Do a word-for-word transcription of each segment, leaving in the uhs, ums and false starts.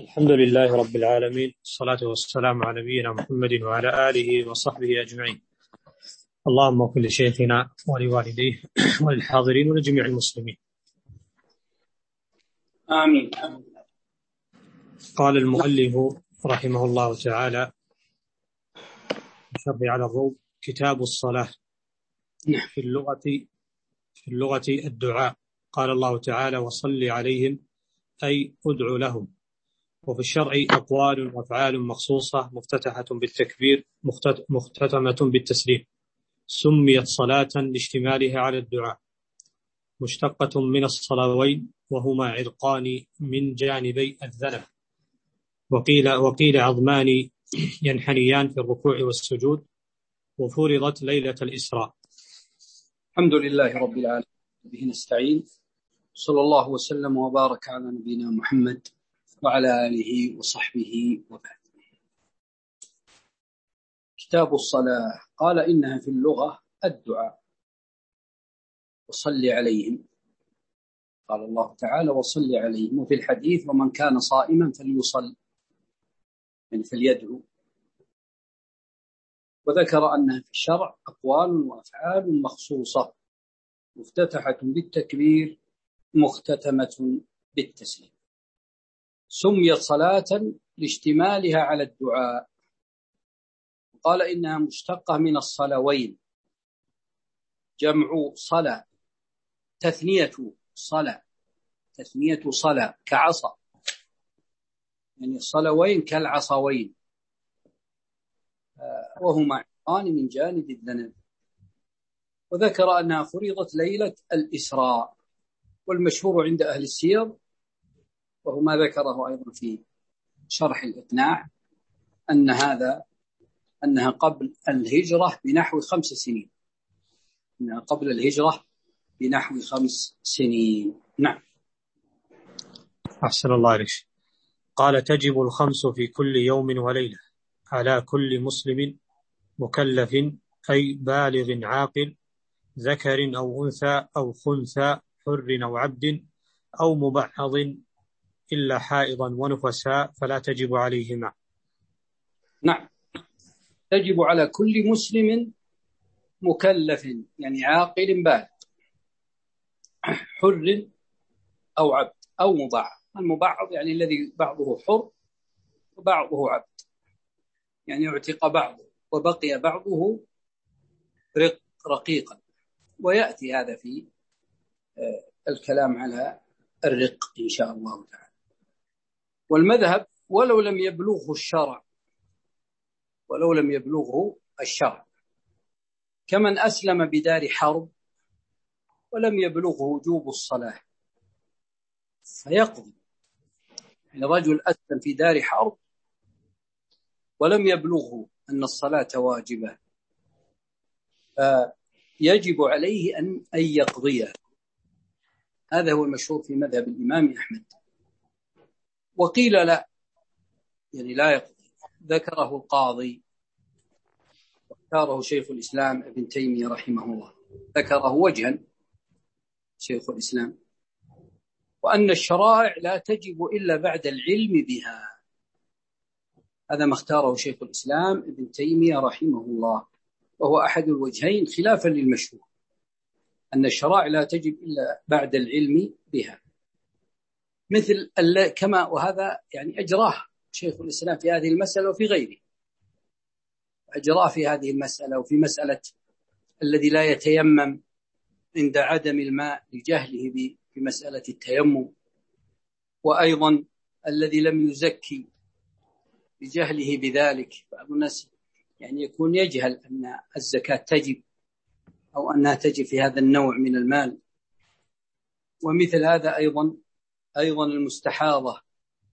الحمد لله رب العالمين، الصلاة والسلام على نبينا محمد وعلى آله وصحبه أجمعين. اللهم اغفر لشيخنا ولوالديه وللحاضرين ولجميع المسلمين، آمين. قال المؤلف رحمه الله تعالى بشرح على الروض: كتاب الصلاة. في اللغة في اللغة الدعاء. قال الله تعالى: وصل عليهم، أي ادع لهم. وفي الشرع أقوال وأفعال مخصوصة مفتتحة بالتكبير مختتمة بالتسليم، سميت صلاة لاشتمالها على الدعاء، مشتقة من الصلوين وهما عرقان من جانبي الذنب، وقيل, وقيل عظمان ينحنيان في الركوع والسجود، وفرضت ليلة الإسراء. الحمد لله رب العالمين، به نستعين، صلى الله وسلم وبارك على نبينا محمد وعلى آله وصحبه وبعد. كتاب الصلاة. قال: إنها في اللغة الدعاء، وصل عليهم. قال الله تعالى: وصل عليهم. وفي الحديث: ومن كان صائما فليصل، يعني فليدعو. وذكر أنها في الشرع أقوال وأفعال مخصوصة مفتتحة بالتكبير مختتمة بالتسليم، سميت صلاة لاشتمالها على الدعاء. قال: إنها مشتقة من الصلوين، جمع صلاة، تثنية صلاة، تثنية صلاة كعصا، يعني الصلوين كالعصوين، وهما عرقان من جانب الذنب. وذكر أنها فرضت ليلة الإسراء. والمشهور عند أهل السير، وهو ما ذكره أيضا في شرح الإقناع، أن هذا أنها قبل الهجرة بنحو خمس سنين أنها قبل الهجرة بنحو خمس سنين. نعم. أحسن الله عليك. قال: تجب الخمس في كل يوم وليلة على كل مسلم مكلف، أي بالغ عاقل، ذكر أو أنثى أو خنثى، حر أو عبد أو مبعض، إلا حائضا ونفساء فلا تجب عليهما. نعم، تجب على كل مسلم مكلف، يعني عاقل بالغ، حر أو عبد أو مبعض. المبعض يعني الذي بعضه حر وبعضه عبد، يعني اعتق بعضه وبقي بعضه رق رقيقا. ويأتي هذا في الكلام على الرق إن شاء الله تعالى. والمذهب: ولو لم يبلغه الشرع ولو لم يبلغه الشرع كمن أسلم بدار حرب ولم يبلغه وجوب الصلاة فيقضي. يعني رجل أسلم في دار حرب ولم يبلغه أن الصلاة واجبة، فيجب عليه أن يقضيها. هذا هو المشهور في مذهب الإمام أحمد. وقيل لا، يعني لا يقضي. ذكره القاضي واختاره شيخ الإسلام ابن تيمية رحمه الله، ذكره وجها شيخ الإسلام، وأن الشرائع لا تجب إلا بعد العلم بها. هذا ما اختاره شيخ الإسلام ابن تيمية رحمه الله، وهو أحد الوجهين خلافا للمشهور، أن الشرائع لا تجب إلا بعد العلم بها، مثل كما وهذا يعني أجراه شيخ الإسلام في هذه المسألة وفي غيره. أجراه في هذه المسألة وفي مسألة الذي لا يتيمم عند عدم الماء لجهله بمسألة التيمم، وأيضا الذي لم يزكي بجهله بذلك. بعض الناس يعني يكون يجهل أن الزكاة تجب أو أنها تجب في هذا النوع من المال. ومثل هذا أيضا أيضا المستحاضة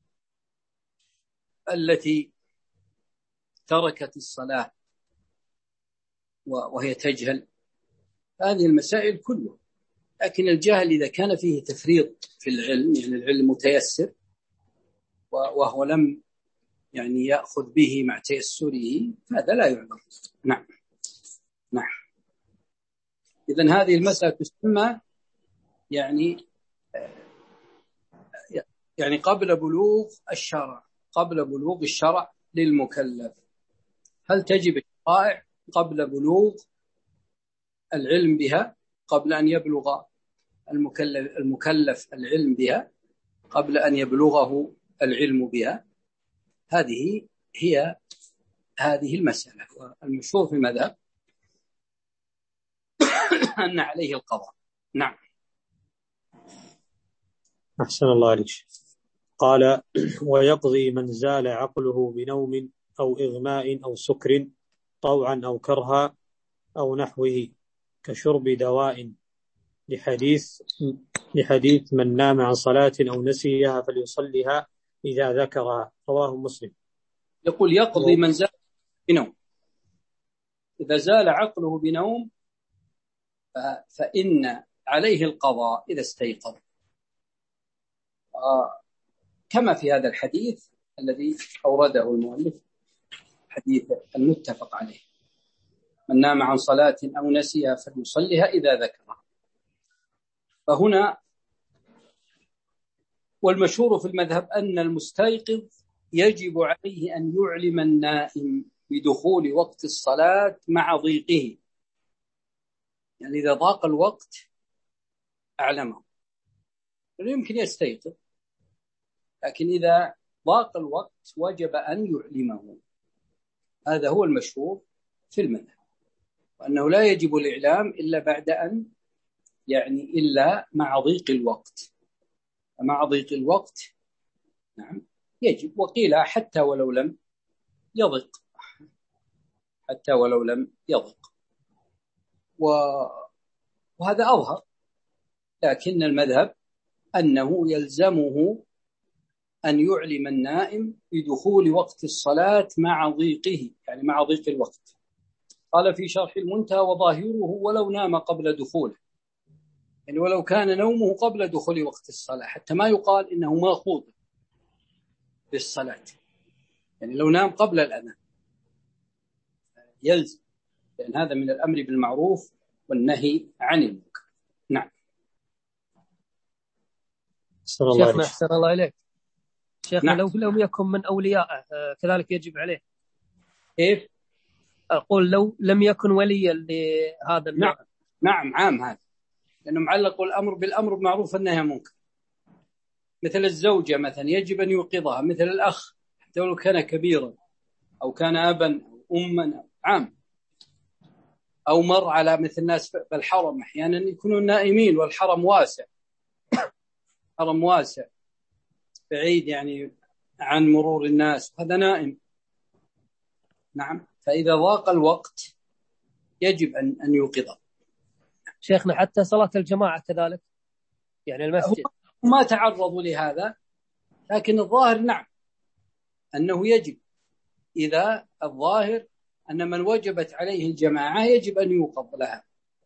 التي تركت الصلاة وهي تجهل. هذه المسائل كلها. لكن الجهل إذا كان فيه تفريط في العلم، يعني العلم متيسر وهو لم يعني يأخذ به مع تيسره، فهذا لا يعذر. نعم نعم. إذن هذه المسألة تسمى يعني يعني قبل بلوغ الشرع، قبل بلوغ الشرع للمكلف. هل تجب الشرائع قبل بلوغ العلم بها، قبل أن يبلغ المكلف, المكلف العلم بها، قبل أن يبلغه العلم بها؟ هذه هي هذه المسألة. والمشهور في المذهب أن عليه القضاء. نعم. أحسن الله عليك. قال: ويقضي من زال عقله بنوم أو إغماء أو سكر طوعا أو كرها أو نحوه كشرب دواء، لحديث لحديث من نام عن صلاة أو نسيها فليصليها إذا ذكرها، رواه مسلم. يقول يقضي من زال بنوم. إذا زال عقله بنوم فإن عليه القضاء إذا استيقظ، كما في هذا الحديث الذي أورده المؤلف، حديث المتفق عليه: من نام عن صلاة أو نسيها فليصليها إذا ذكرها. فهنا والمشهور في المذهب أن المستيقظ يجب عليه أن يعلم النائم بدخول وقت الصلاة مع ضيقه، يعني إذا ضاق الوقت أعلمه، يمكن يستيقظ، لكن إذا ضاق الوقت وجب أن يعلمه. هذا هو المشهور في المذهب، وأنه لا يجب الإعلام إلا بعد أن يعني إلا مع ضيق الوقت. مع ضيق الوقت نعم يجب، وقيل حتى ولو لم يضق، حتى ولو لم يضق، وهذا أظهر. لكن المذهب أنه يلزمه أن يعلم النائم بدخول وقت الصلاة مع ضيقه، يعني مع ضيق الوقت. قال في شرح المنتهى: وظاهره ولو نام قبل دخوله، يعني ولو كان نومه قبل دخول وقت الصلاة، حتى ما يقال إنه ماخوذ بالصلاة، يعني لو نام قبل الأذان يلزم، لأن هذا من الأمر بالمعروف والنهي عن المنكر. نعم. شيخنا أحسن الله إليك. شيخنا نعم. لو لم يكن من أوليائه كذلك يجب عليه؟ كيف؟ أقول لو لم يكن وليا لهذا النوع. نعم نعم عام هذا، لأنه معلق الأمر بالأمر بالمعروف والنهي عن المنكر. مثل الزوجة مثلا يجب أن يوقظها، مثل الأخ حتى لو كان كبيرا أو كان أبا أو أما، عام. أو مر على مثل الناس بالحرم، أحيانا يكونون نائمين والحرم واسع، حرم واسع بعيد يعني عن مرور الناس، هذا نائم. نعم. فإذا ضاق الوقت يجب أن أن يوقظه. شيخنا حتى صلاة الجماعة كذلك، يعني المسجد ما تعرضوا لهذا، لكن الظاهر نعم أنه يجب، إذا الظاهر أن من وجبت عليه الجماعة يجب أن يوقظ لها.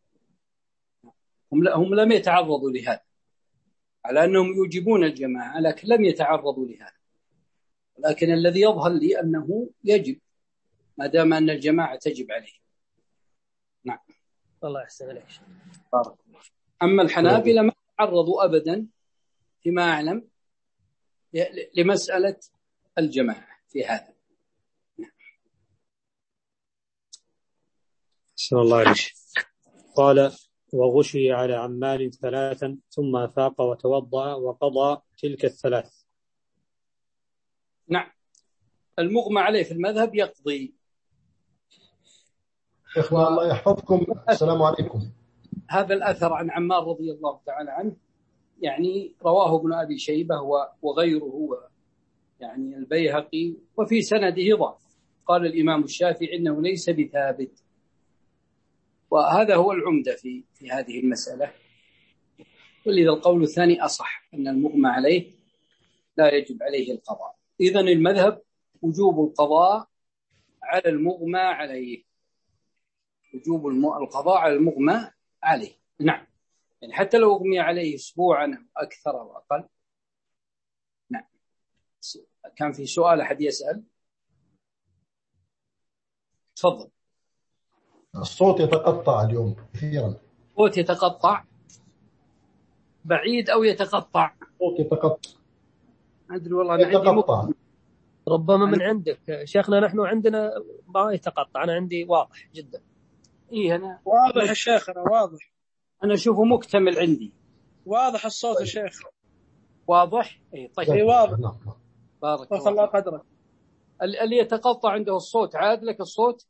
هم لم يتعرضوا لهذا، على أنهم يوجبون الجماعة، لكن لم يتعرضوا لهذا. لكن الذي يظهر لي أنه يجب، ما دام أن الجماعة تجب عليه. نعم. الله يحسن عليك. بارك الله. أما الحنابلة ما تعرضوا أبدا فيما أعلم لمسألة الجماعة في هذا. صلى الله عليه وسلم. قال: وغشي على عمال ثلاثا ثم أفاق وتوضأ وقضى تلك الثلاث. نعم. المغمى عليه في المذهب يقضي. شيخنا و... الله يحفظكم. السلام عليكم. هذا الأثر عن عمار رضي الله تعالى عنه يعني رواه ابن أبي شيبة وغيره، يعني البيهقي، وفي سنده ضعف. قال الإمام الشافعي إنه ليس بثابت، وهذا هو العمدة في في هذه المسألة. ولذا القول الثاني أصح، أن المغمى عليه لا يجب عليه القضاء. إذن المذهب وجوب القضاء على المغمى عليه، وجوب القضاء على المغمى عليه. نعم. يعني حتى لو أغمي عليه أسبوعا أو أكثر أو أقل. نعم. كان في سؤال أحد يسأل؟ تفضل. الصوت يتقطع اليوم كثيرا. الصوت يتقطع بعيد أو يتقطع؟ الصوت يتقطع. أدري والله أنا عندي يتقطع. ربما من عندك شيخنا، نحن عندنا ما يتقطع، أنا عندي واضح جدا. إيه أنا واضح يا شيخ، أنا واضح، أنا أشوفه مكتمل عندي، واضح الصوت يا شيخ. واضح؟ إيه طيب، إيه واضح. بارك الله, الله قدرك. اللي يتقطع عنده الصوت عاد لك الصوت؟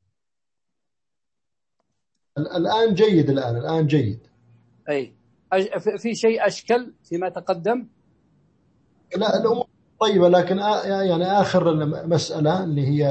الآن جيد، الآن الآن جيد. أي في شيء أشكل فيما تقدم؟ لا الأمور طيبة، لكن يعني آخر المسألة اللي هي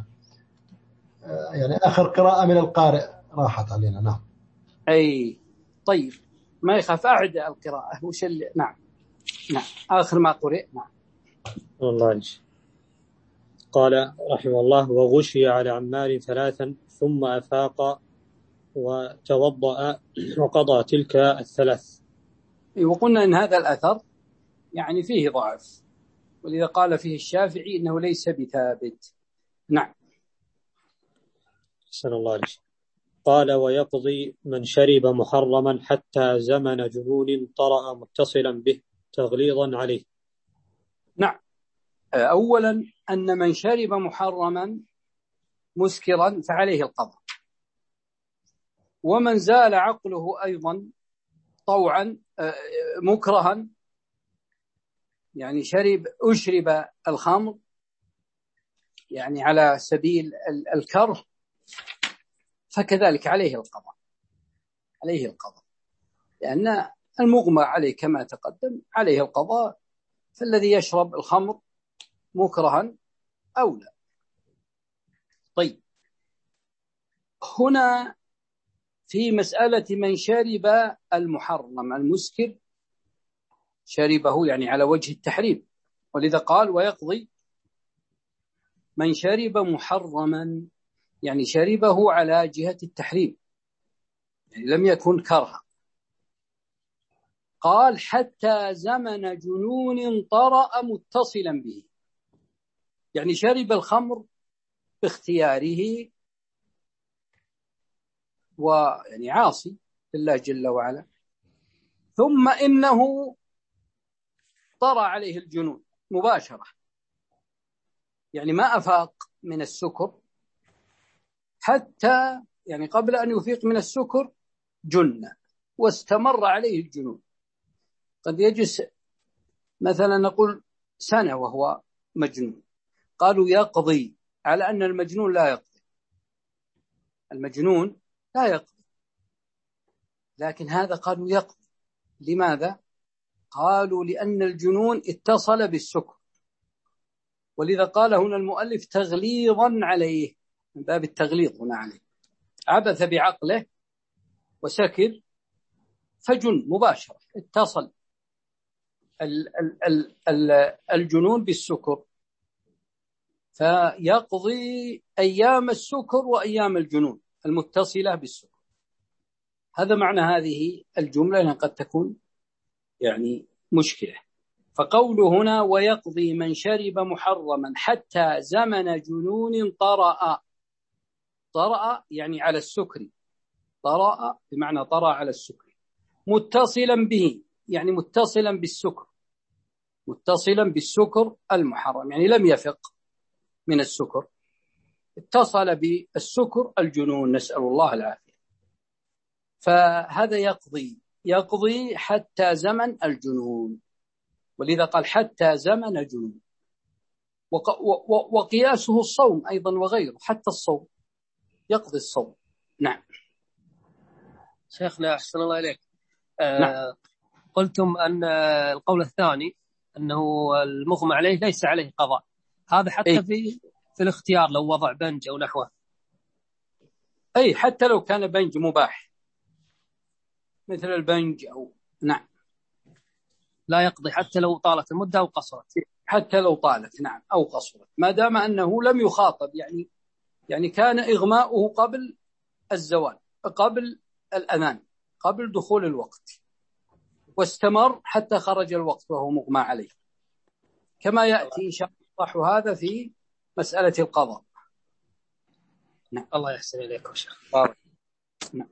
يعني آخر قراءة من القارئ راحت علينا. نعم. أي طيب، ما يخاف، أعد القراءة. وش اللي نعم نعم آخر ما قرئ. نعم. الله يجزي. قال رحمه الله: وغشي على عمار ثلاثا ثم أفاق وتوضأ وقضى تلك الثلاث. وقلنا إن هذا الأثر يعني فيه ضعف، ولذا قال فيه الشافعي إنه ليس بثابت. نعم. أحسن الله عليك. قال: ويقضي من شرب محرما حتى زمن جنون طرأ متصلا به تغليظا عليه. نعم. أولا أن من شرب محرما مسكرا فعليه القضاء، ومن زال عقله أيضا طوعا مكرها، يعني شرب أشرب الخمر يعني على سبيل الكره، فكذلك عليه القضاء، عليه القضاء لأن المغمى عليه كما تقدم عليه القضاء، فالذي يشرب الخمر مكرها أولى. طيب، هنا في مسألة من شرب المحرم المسكر، شربه يعني على وجه التحريم، ولذا قال ويقضي من شرب محرما، يعني شربه على جهة التحريم، يعني لم يكن كرها. قال حتى زمن جنون طرأ متصلا به، يعني شرب الخمر باختياره ويعني عاصي لله جل وعلا، ثم إنه طرأ عليه الجنون مباشرة، يعني ما أفاق من السكر حتى يعني قبل أن يفيق من السكر جن واستمر عليه الجنون. قد يجلس مثلا نقول سنة وهو مجنون، قالوا يقضي على أن المجنون لا يقضي، المجنون لا يقضي، لكن هذا قالوا يقضي. لماذا؟ قالوا لأن الجنون اتصل بالسكر، ولذا قال هنا المؤلف تغليظا عليه، من باب التغليظ هنا عليه، عبث بعقله وسكر فجن مباشرة، اتصل ال ال ال ال الجنون بالسكر، فيقضي أيام السكر وأيام الجنون المتصلة بالسكر. هذا معنى هذه الجملة، لأن قد تكون يعني مشكلة. فقوله هنا ويقضي من شرب محرما حتى زمن جنون طرأ، طرأ يعني على السكر، طرأ بمعنى طرأ على السكر، متصلا به يعني متصلا بالسكر، متصلا بالسكر المحرم، يعني لم يفق من السكر، اتصل بالسكر الجنون، نسأل الله العافية. فهذا يقضي يقضي حتى زمن الجنون، ولذا قال حتى زمن جنون. وقياسه الصوم أيضا وغيره، حتى الصوم يقضي الصوم. نعم. شيخنا أحسن الله إليك. آه نعم. قلتم أن القول الثاني أنه المغمى عليه ليس عليه قضاء، هذا حتى أي. في في الاختيار لو وضع بنج أو نحوه. أي حتى لو كان بنج مباح مثل البنج أو نعم لا يقضي حتى لو طالت المدة أو قصرت، حتى لو طالت نعم أو قصرت، ما دام أنه لم يخاطب، يعني يعني كان إغماؤه قبل الزوال، قبل الأذان، قبل دخول الوقت، واستمر حتى خرج الوقت وهو مغمى عليه، كما يأتي إن شاء الله هذا في مسألة القضاء. نعم. الله يحسن إليكم شيخ. نعم.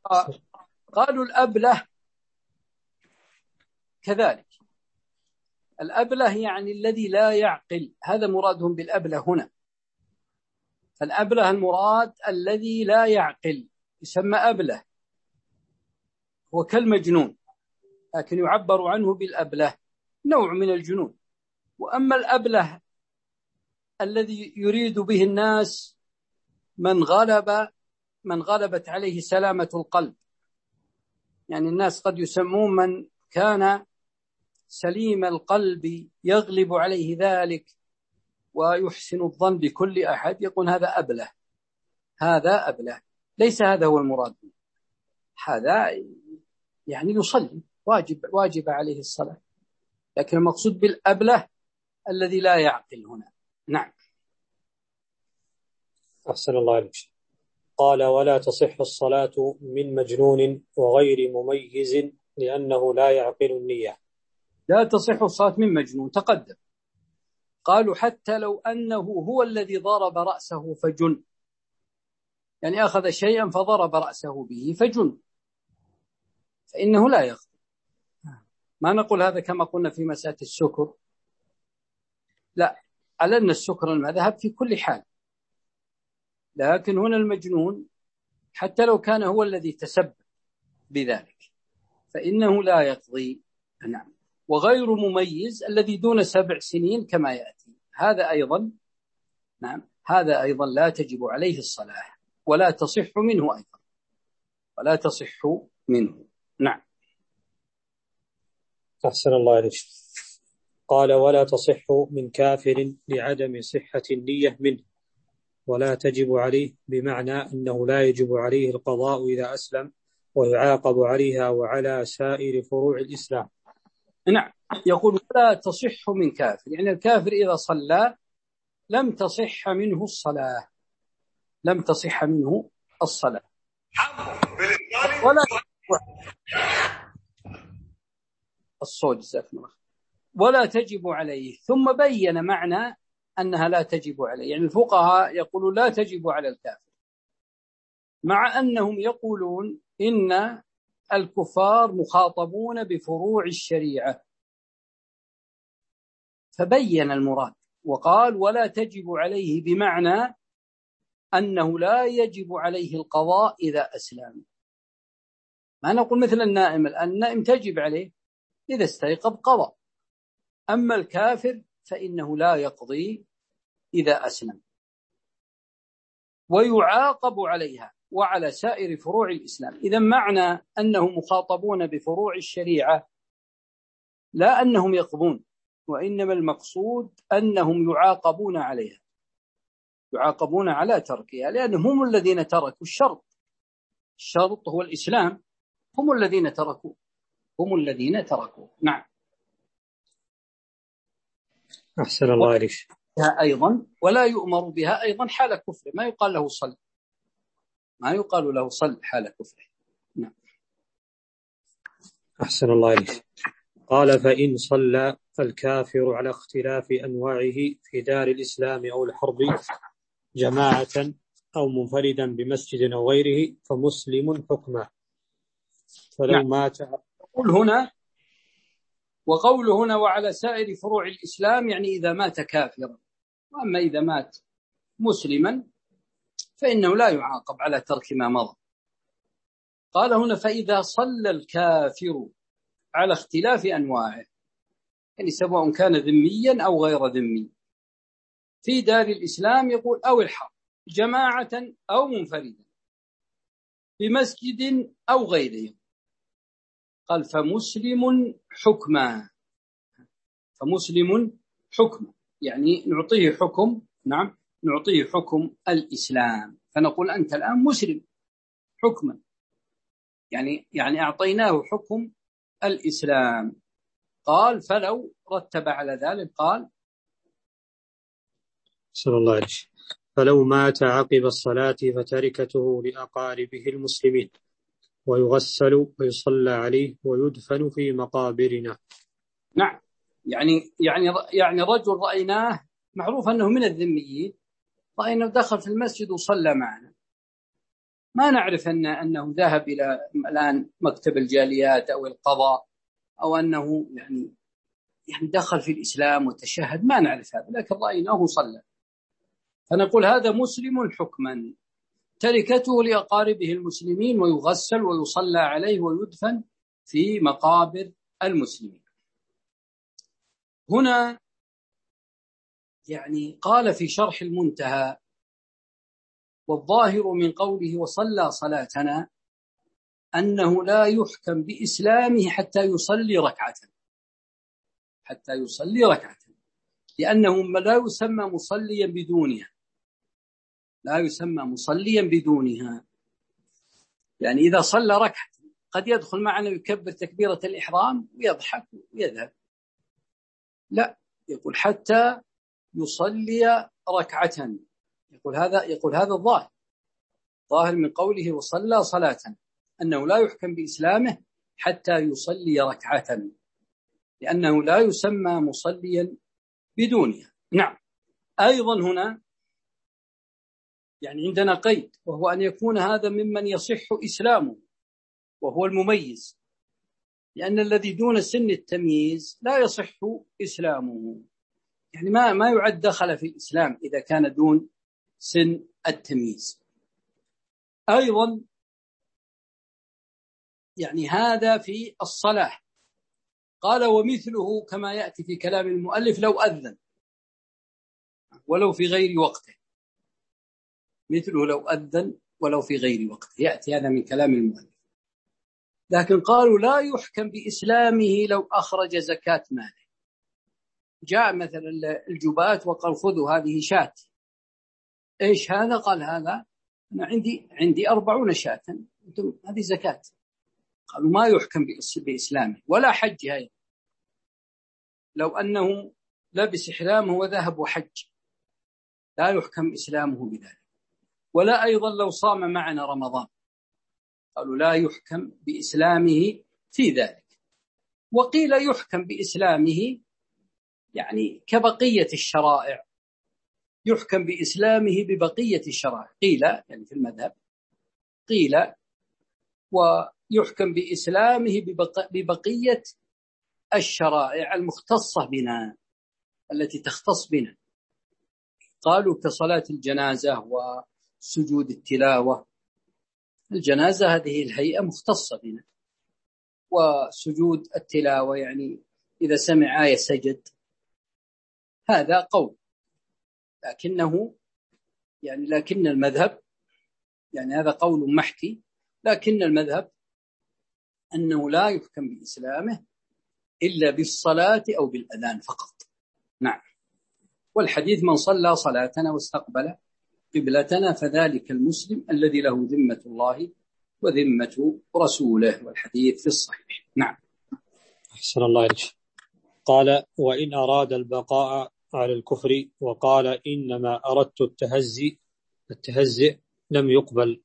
قالوا الأبله كذلك، الأبله يعني الذي لا يعقل، هذا مرادهم بالأبله هنا. فالأبله المراد الذي لا يعقل يسمى أبله، هو كالمجنون لكن يعبر عنه بالأبله، نوع من الجنون. وأما الأبله الذي يريد به الناس من غلب من غلبت عليه سلامة القلب، يعني الناس قد يسمون من كان سليم القلب يغلب عليه ذلك ويحسن الظن بكل أحد، يقول هذا أبله، هذا أبله. ليس هذا هو المراد، هذا يعني يصلي واجب واجب عليه الصلاة، لكن المقصود بالأبله الذي لا يعقل هنا. نعم. أحسن الله عليك. قال ولا تصح الصلاة من مجنون وغير مميز لأنه لا يعقل النية. لا تصح الصلاة من مجنون تقدم، قالوا حتى لو أنه هو الذي ضرب رأسه فجن، يعني أخذ شيئا فضرب رأسه به فجن، فإنه لا يقضي. ما نقول هذا كما قلنا في مسألة السكر، لا، على أن السكر المذهب في كل حال، لكن هنا المجنون حتى لو كان هو الذي تسبب بذلك فإنه لا يقضي. نعم. وغير مميز الذي دون سبع سنين كما يأتي، هذا أيضا نعم هذا أيضا لا تجب عليه الصلاة ولا تصح منه أيضا، ولا تصح منه. نعم. أحسن الله عليك. قال ولا تصح من كافر لعدم صحة النية منه ولا تجب عليه، بمعنى أنه لا يجب عليه القضاء إذا أسلم ويعاقب عليها وعلى سائر فروع الإسلام. نعم. يقول ولا تصح من كافر، يعني الكافر إذا صلى لم تصح منه الصلاة، لم تصح منه الصلاة ولا الصوت جزاكم الله، ولا تجب عليه. ثم بين معنى أنها لا تجب عليه، يعني الفقهاء يقولون لا تجب على الكافر، مع أنهم يقولون إن الكفار مخاطبون بفروع الشريعة، فبين المراد وقال ولا تجب عليه، بمعنى أنه لا يجب عليه القضاء إذا أسلم. ما نقول مثل النائم الآن، النائم تجب عليه إذا استيقظ قضى، أما الكافر فإنه لا يقضي إذا أسلم، ويعاقب عليها وعلى سائر فروع الإسلام. إذا معنى أنهم مخاطبون بفروع الشريعة لا أنهم يقضون، وإنما المقصود أنهم يعاقبون عليها، يعاقبون على تركها، لأنهم هم الذين تركوا الشرط، الشرط هو الإسلام، هم الذين تركوا هم الذين تركوا. نعم. أحسن الله عليك. أيضا ولا يؤمر بها أيضا حال كفر، ما يقال له صل، ما يقال له صل حال كفر. نعم. أحسن الله عليك. قال فإن صلى الكافر على اختلاف أنواعه في دار الإسلام أو الحرب جماعة أو منفردا بمسجد أو غيره فمسلم حكمه، فلو نعم. مات. قل هنا وقول هنا وعلى سائر فروع الإسلام، يعني إذا مات كافرا، وأما إذا مات مسلما فإنه لا يعاقب على ترك ما مضى. قال هنا فإذا صلى الكافر على اختلاف أنواعه، يعني سواء كان ذميا أو غير ذمي في دار الإسلام، يقول أو الحرب جماعة أو منفردا بمسجد أو غيره، قال فمسلم حكما، فمسلم حكما يعني نعطيه حكم، نعم نعطيه حكم الإسلام، فنقول أنت الآن مسلم حكما، يعني يعني أعطيناه حكم الإسلام. قال فلو رتب على ذلك قال صلى الله عليه وسلم فلو مات عقب الصلاة فتركته لأقاربه المسلمين ويغسل ويصلى عليه ويدفن في مقابرنا. نعم. يعني يعني يعني رجل رأيناه معروف أنه من الذميين، رأيناه دخل في المسجد وصلى معنا، ما نعرف أن أنه ذهب إلى الآن مكتب الجاليات أو القضاء، أو أنه يعني يعني دخل في الإسلام وتشهد، ما نعرف هذا، لكن رأيناه صلى، فنقول هذا مسلم حكما، تركته لأقاربه المسلمين، ويغسل ويصلى عليه ويدفن في مقابر المسلمين. هنا يعني قال في شرح المنتهى: والظاهر من قوله وصلى صلاتنا أنه لا يحكم بإسلامه حتى يصلي ركعة، حتى يصلي ركعة، لأنه لا يسمى مصليا بدونها، لا يسمى مصليا بدونها. يعني إذا صلى ركعة قد يدخل معنا يكبر تكبيرة الإحرام ويضحك ويذهب، لا، يقول حتى يصلي ركعة، يقول هذا يقول هذا الظاهر، ظاهر من قوله وصلى صلاة أنه لا يحكم بإسلامه حتى يصلي ركعة، لأنه لا يسمى مصليا بدونها. نعم. أيضا هنا يعني عندنا قيد، وهو أن يكون هذا ممن يصح إسلامه، وهو المميز، لأن الذي دون سن التمييز لا يصح إسلامه، يعني ما ما يعد دخل في الإسلام إذا كان دون سن التمييز. أيضا يعني هذا في الصلاة. قال ومثله كما يأتي في كلام المؤلف لو أذن ولو في غير وقته، مثله لو أذن ولو في غير وقته، يأتي هذا من كلام المؤلف. لكن قالوا لا يحكم بإسلامه لو أخرج زكاة ماله. جاء مثلا الجبات وقال خذوا هذه شاة، إيش هذا؟ قال هذا أنا عندي عندي أربعون شاة، أنتم هذه زكاة. قالوا ما يحكم بإسلامه. ولا حج، هاي لو أنه لبس إحرامه وذهب وحج لا يحكم إسلامه بذلك. ولا أيضا لو صام معنا رمضان، قالوا لا يحكم بإسلامه في ذلك. وقيل يحكم بإسلامه يعني كبقية الشرائع، يحكم بإسلامه ببقية الشرائع، قيل يعني في المذهب، قيل ويحكم بإسلامه ببقية الشرائع المختصة بنا، التي تختص بنا. قالوا كصلاة الجنازة وسجود التلاوة. الجنازة هذه الهيئة مختصة بنا، وسجود التلاوة يعني إذا سمع آية سجد، هذا قول، لكنه يعني لكن المذهب يعني هذا قول محكي، لكن المذهب أنه لا يحكم بإسلامه إلا بالصلاة أو بالأذان فقط. نعم. والحديث من صلى صلاتنا واستقبل قبلتنا فذلك المسلم الذي له ذمة الله وذمة رسوله، والحديث في الصحيح. نعم. أحسن الله إليك. قال وإن أراد البقاء على الكفر وقال إنما أردت التهزي التهزئ لم يقبل.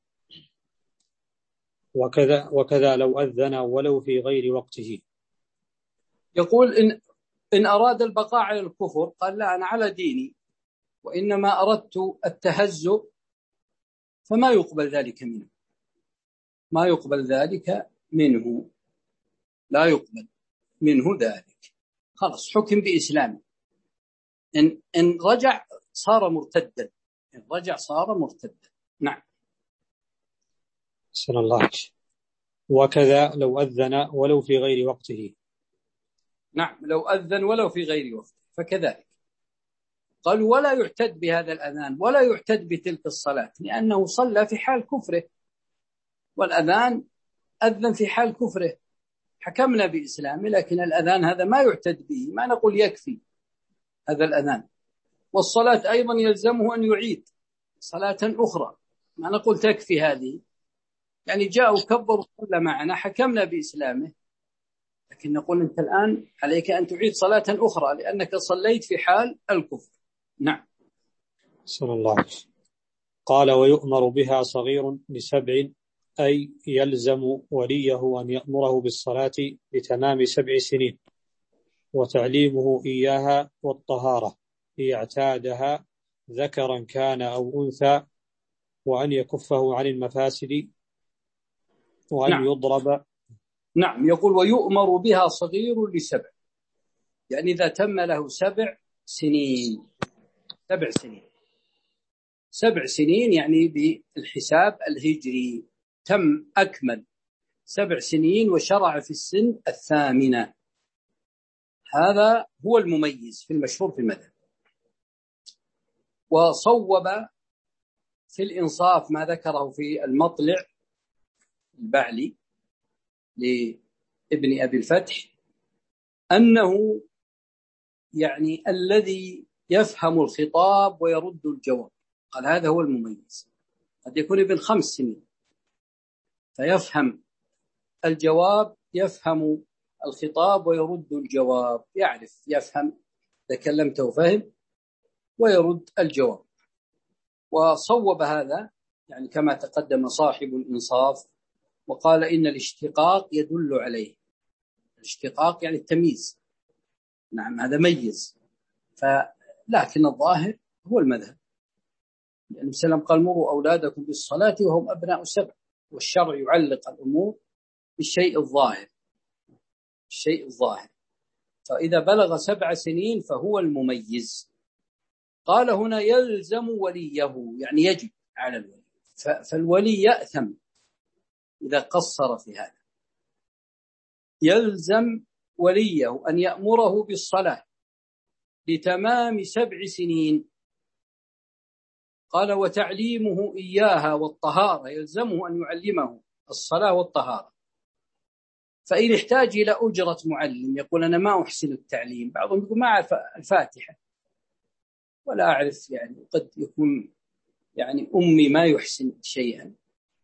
وكذا وكذا لو أذن ولو في غير وقته. يقول إن إن أراد البقاء على الكفر قال لا أنا على ديني وإنما أردت التهزؤ فما يقبل ذلك منه، ما يقبل ذلك منه، لا يقبل منه ذلك، خلاص حكم بإسلامه. إن إن رجع صار مرتدا، إن رجع صار مرتدا. نعم. صلى الله عليه وسلم. وكذا لو أذن ولو في غير وقته. نعم، لو أذن ولو في غير وقته فكذلك. قالوا ولا يعتد بهذا الأذان ولا يعتد بتلك الصلاة، لأنه صلى في حال كفره، والأذان أذن في حال كفره، حكمنا بإسلامه، لكن الأذان هذا ما يعتد به، ما نقول يكفي هذا الأذان. والصلاة أيضا يلزمه أن يعيد صلاة أخرى، ما نقول تكفي هذه، يعني جاء وكبر وصلى معنا حكمنا بإسلامه، لكن نقول أنت الآن عليك أن تعيد صلاة أخرى لأنك صليت في حال الكفر. نعم. صلى الله عليه وسلم. قال ويؤمر بها صغير لسبع، أي يلزم وليه أن يأمره بالصلاة لتمام سبع سنين، وتعليمه إياها والطهارة ليعتادها ذكرا كان أو أنثى، وأن يكفه عن المفاسد، وأن نعم. يضرب. نعم. يقول ويؤمر بها صغير لسبع، يعني إذا تم له سبع سنين سبع سنين سبع سنين يعني بالحساب الهجري تم أكمل سبع سنين وشرع في السن الثامنة. هذا هو المميز في المشهور في المذهب. وصوب في الإنصاف ما ذكره في المطلع البعلي لابن أبي الفتح أنه يعني الذي يفهم الخطاب ويرد الجواب، قال هذا هو المميز. قد يكون ابن خمس سنين فيفهم الجواب، يفهم الخطاب ويرد الجواب، يعرف يفهم إذا كلمته فهم ويرد الجواب. وصوب هذا يعني كما تقدم صاحب الإنصاف وقال إن الاشتقاق يدل عليه. الاشتقاق يعني التمييز، نعم هذا ميز. فلكن الظاهر هو المذهب، يعني السلام قال مروا أولادكم بالصلاة وهم أبناء سبع، والشرع يعلق الأمور بالشيء الظاهر الشيء الظاهر فإذا بلغ سبع سنين فهو المميز. قال هنا يلزم وليه، يعني يجب على الولي، فالولي يأثم إذا قصر في هذا. يلزم وليه أن يأمره بالصلاة لتمام سبع سنين. قال وتعليمه إياها والطهارة، يلزمه أن يعلمه الصلاة والطهارة. فإن احتاج إلى أجرة معلم يقول أنا ما أحسن التعليم، بعضهم يقول ما أعرف الفاتحة ولا أعرف، يعني قد يكون يعني أمي ما يحسن شيئا،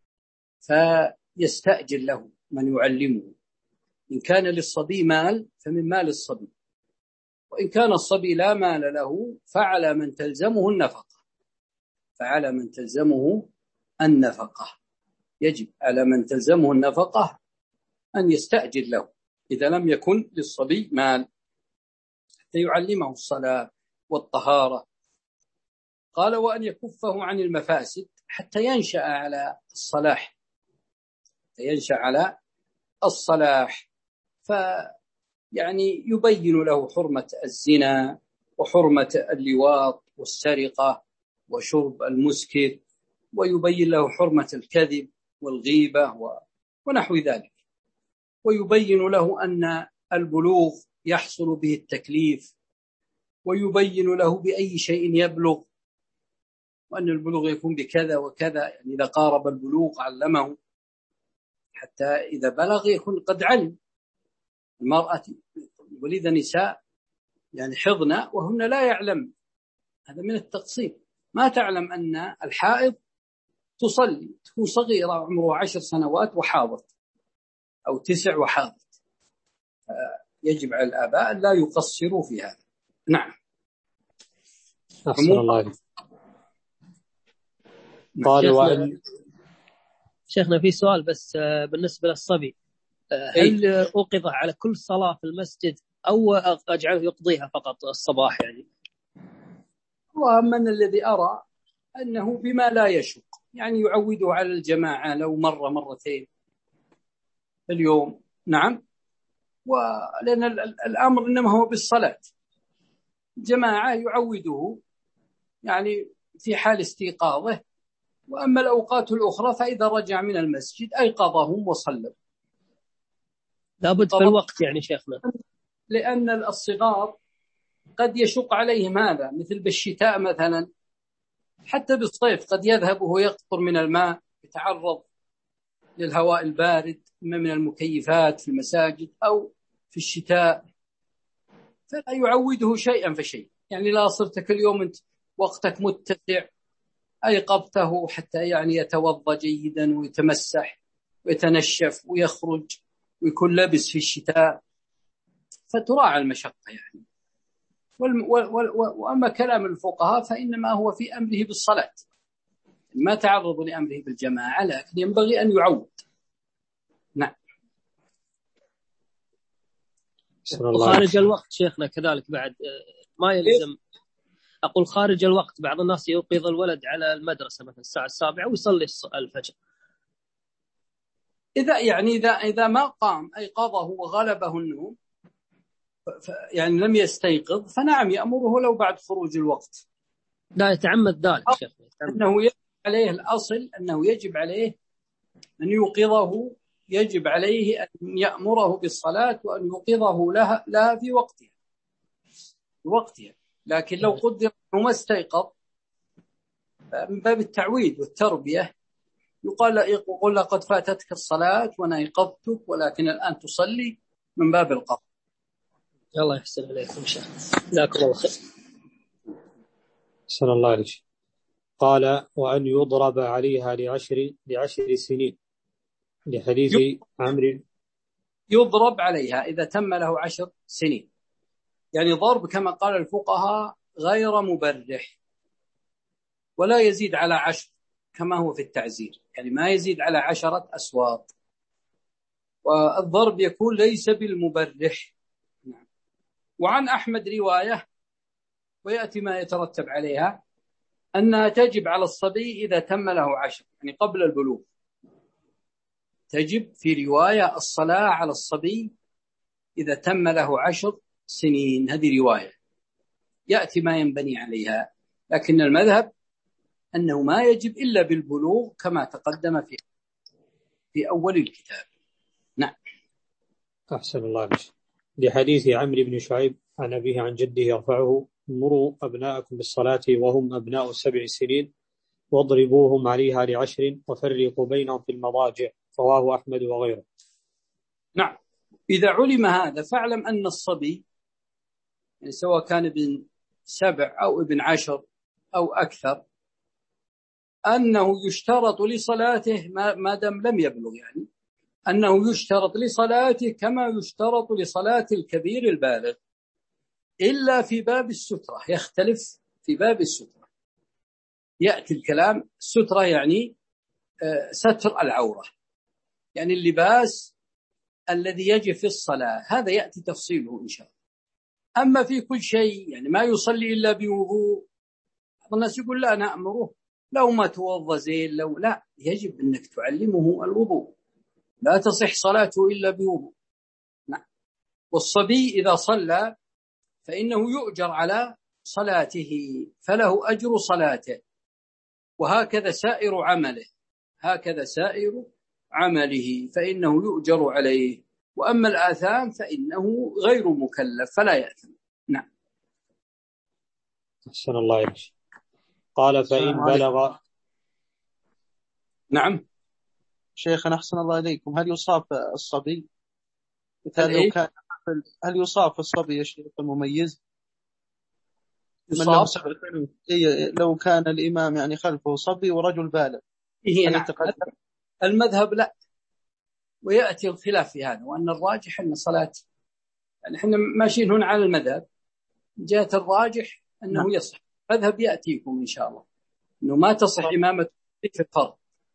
فيستأجر له من يعلمه. إن كان للصبي مال فمن مال الصبي، وإن كان الصبي لا مال له فعلى من تلزمه النفقة فعلى من تلزمه النفقة يجب على من تلزمه النفقة أن يستأجر له إذا لم يكن للصبي مال حتى يعلمه الصلاة والطهارة. قال وأن يكفه عن المفاسد حتى ينشأ على الصلاح ينشأ على الصلاح فيعني يبين له حرمة الزنا وحرمة اللواط والسرقة وشرب المسكر، ويبين له حرمة الكذب والغيبة ونحو ذلك، ويبين له أن البلوغ يحصل به التكليف، ويبين له بأي شيء يبلغ، وأن البلوغ يكون بكذا وكذا، يعني إذا قارب البلوغ علمه حتى إذا بلغ يكون قد علم. المرأة ولد نساء يعني حضن وهن لا يعلم، هذا من التقصير. ما تعلم أن الحائض تصلي، تكون صغيرة عمرها عشر سنوات وحاضت أو تسع وحاضت. يجب على الآباء لا يقصروا في هذا. نعم. أحسن الله عليك. قال وأن شيخنا في سؤال بس بالنسبة للصبي، هل أوقظه على كل صلاة في المسجد أو أجعله يقضيها فقط الصباح؟ يعني ومن الذي أرى أنه بما لا يشق، يعني يعوده على الجماعة لو مرة مرتين في اليوم. نعم. ولأن الأمر إنما هو بالصلاة، جماعة يعوده يعني في حال استيقاظه، وأما الأوقات الأخرى فإذا رجع من المسجد أيقظهم وصلوا. لابد في الوقت يعني شيخنا، لأن الصغار قد يشق عليهم هذا، مثل بالشتاء مثلا، حتى بالصيف قد يذهب وهو يقطر من الماء، يتعرض للهواء البارد إما من المكيفات في المساجد أو في الشتاء، فلا يعوده شيئا فشيء. يعني لا صرت كل يوم أنت وقتك متسع أيقظته حتى يعني يتوضأ جيدا ويتمسح ويتنشف ويخرج ويكون لابس في الشتاء، فتراعى المشقة يعني. وأما كلام الفقهاء فإنما هو في أمره بالصلاة، ما تعرض لأمره بالجماعة، لكن ينبغي أن يعود. نعم. وخارج الوقت شيخنا كذلك بعد ما يلزم، أقول خارج الوقت بعض الناس يوقظ الولد على المدرسة مثلا الساعة السابعة ويصلي الفجر. إذا يعني إذا إذا ما قام أيقظه وغلبه النوم يعني لم يستيقظ فنعم يأمره لو بعد خروج الوقت. لا يتعمد ذلك شيخ. أنه يجب عليه الأصل أنه يجب عليه أن يوقظه، يجب عليه أن يأمره بالصلاة وأن يوقظه لها, لها في وقتها في وقتها لكن لو قدر أنه ما استيقظ من باب التعويد والتربية يقال يقول قد فاتتك الصلاة وأنا أيقظتك ولكن الآن تصلي، من باب القضاء. الله يحسن عليكم شيخ، جزاكم الله خير. أحسن الله عليك. قال وأن يضرب عليها لعشر لعشر سنين لحديث عمرو. يضرب عليها إذا تم له عشر سنين، يعني ضرب كما قال الفقهاء غير مبرح، ولا يزيد على عشر كما هو في التعزير، يعني ما يزيد على عشرة أسواط، والضرب يكون ليس بالمبرح. وعن أحمد رواية ويأتي ما يترتب عليها أنها تجب على الصبي إذا تم له عشر، يعني قبل البلوغ تجب في رواية الصلاة على الصبي إذا تم له عشر سنين، هذه رواية يأتي ما ينبني عليها، لكن المذهب أنه ما يجب إلا بالبلوغ كما تقدم في في أول الكتاب. نعم. أحسن الله عليك. لحديث عمرو بن شعيب عن أبيه عن جده يرفعه: مروا أبناءكم بالصلاة وهم أبناء سبع سنين واضربوهم عليها لعشر وفرقوا بينهم في المضاجع، رواه أحمد وغيره. نعم. إذا علم هذا فاعلم أن الصبي يعني سواء كان ابن سبع أو ابن عشر أو أكثر أنه يشترط لصلاته ما دام لم يبلغ، يعني أنه يشترط لصلاته كما يشترط لصلاة الكبير البالغ، إلا في باب السترة يختلف. في باب السترة يأتي الكلام، السترة يعني ستر العورة، يعني اللباس الذي يجب في الصلاة، هذا يأتي تفصيله إن شاء الله. أما في كل شيء يعني ما يصلي إلا بوضوء، الناس يقول لا نأمره لو ما توضى زين، لو لا، يجب أنك تعلمه الوضوء، لا تصح صلاته إلا بوضوء. نعم. والصبي إذا صلى فإنه يؤجر على صلاته، فله أجر صلاته، وهكذا سائر عمله، هكذا سائر عمله فإنه يؤجر عليه. وأما الآثام فإنه غير مكلف فلا يأثم. نعم. أحسن الله عليك. قال فإن بلغ. نعم. شيخنا أحسن الله إليكم، هل يصاب الصبي مثال لو كان هل يصاب الصبي يا شيخ المميز يصاب لو كان الإمام يعني خلفه صبي ورجل بالغ؟ نعم. المذهب لا، ويأتي الخلاف في هذا، وأن الراجح أن صلاة، يعني احنا ماشيين هنا على المذهب، جاء الراجح أنه نعم. يصح. مذهب يأتيكم إن شاء الله أنه ما تصح إمامة في الفرض.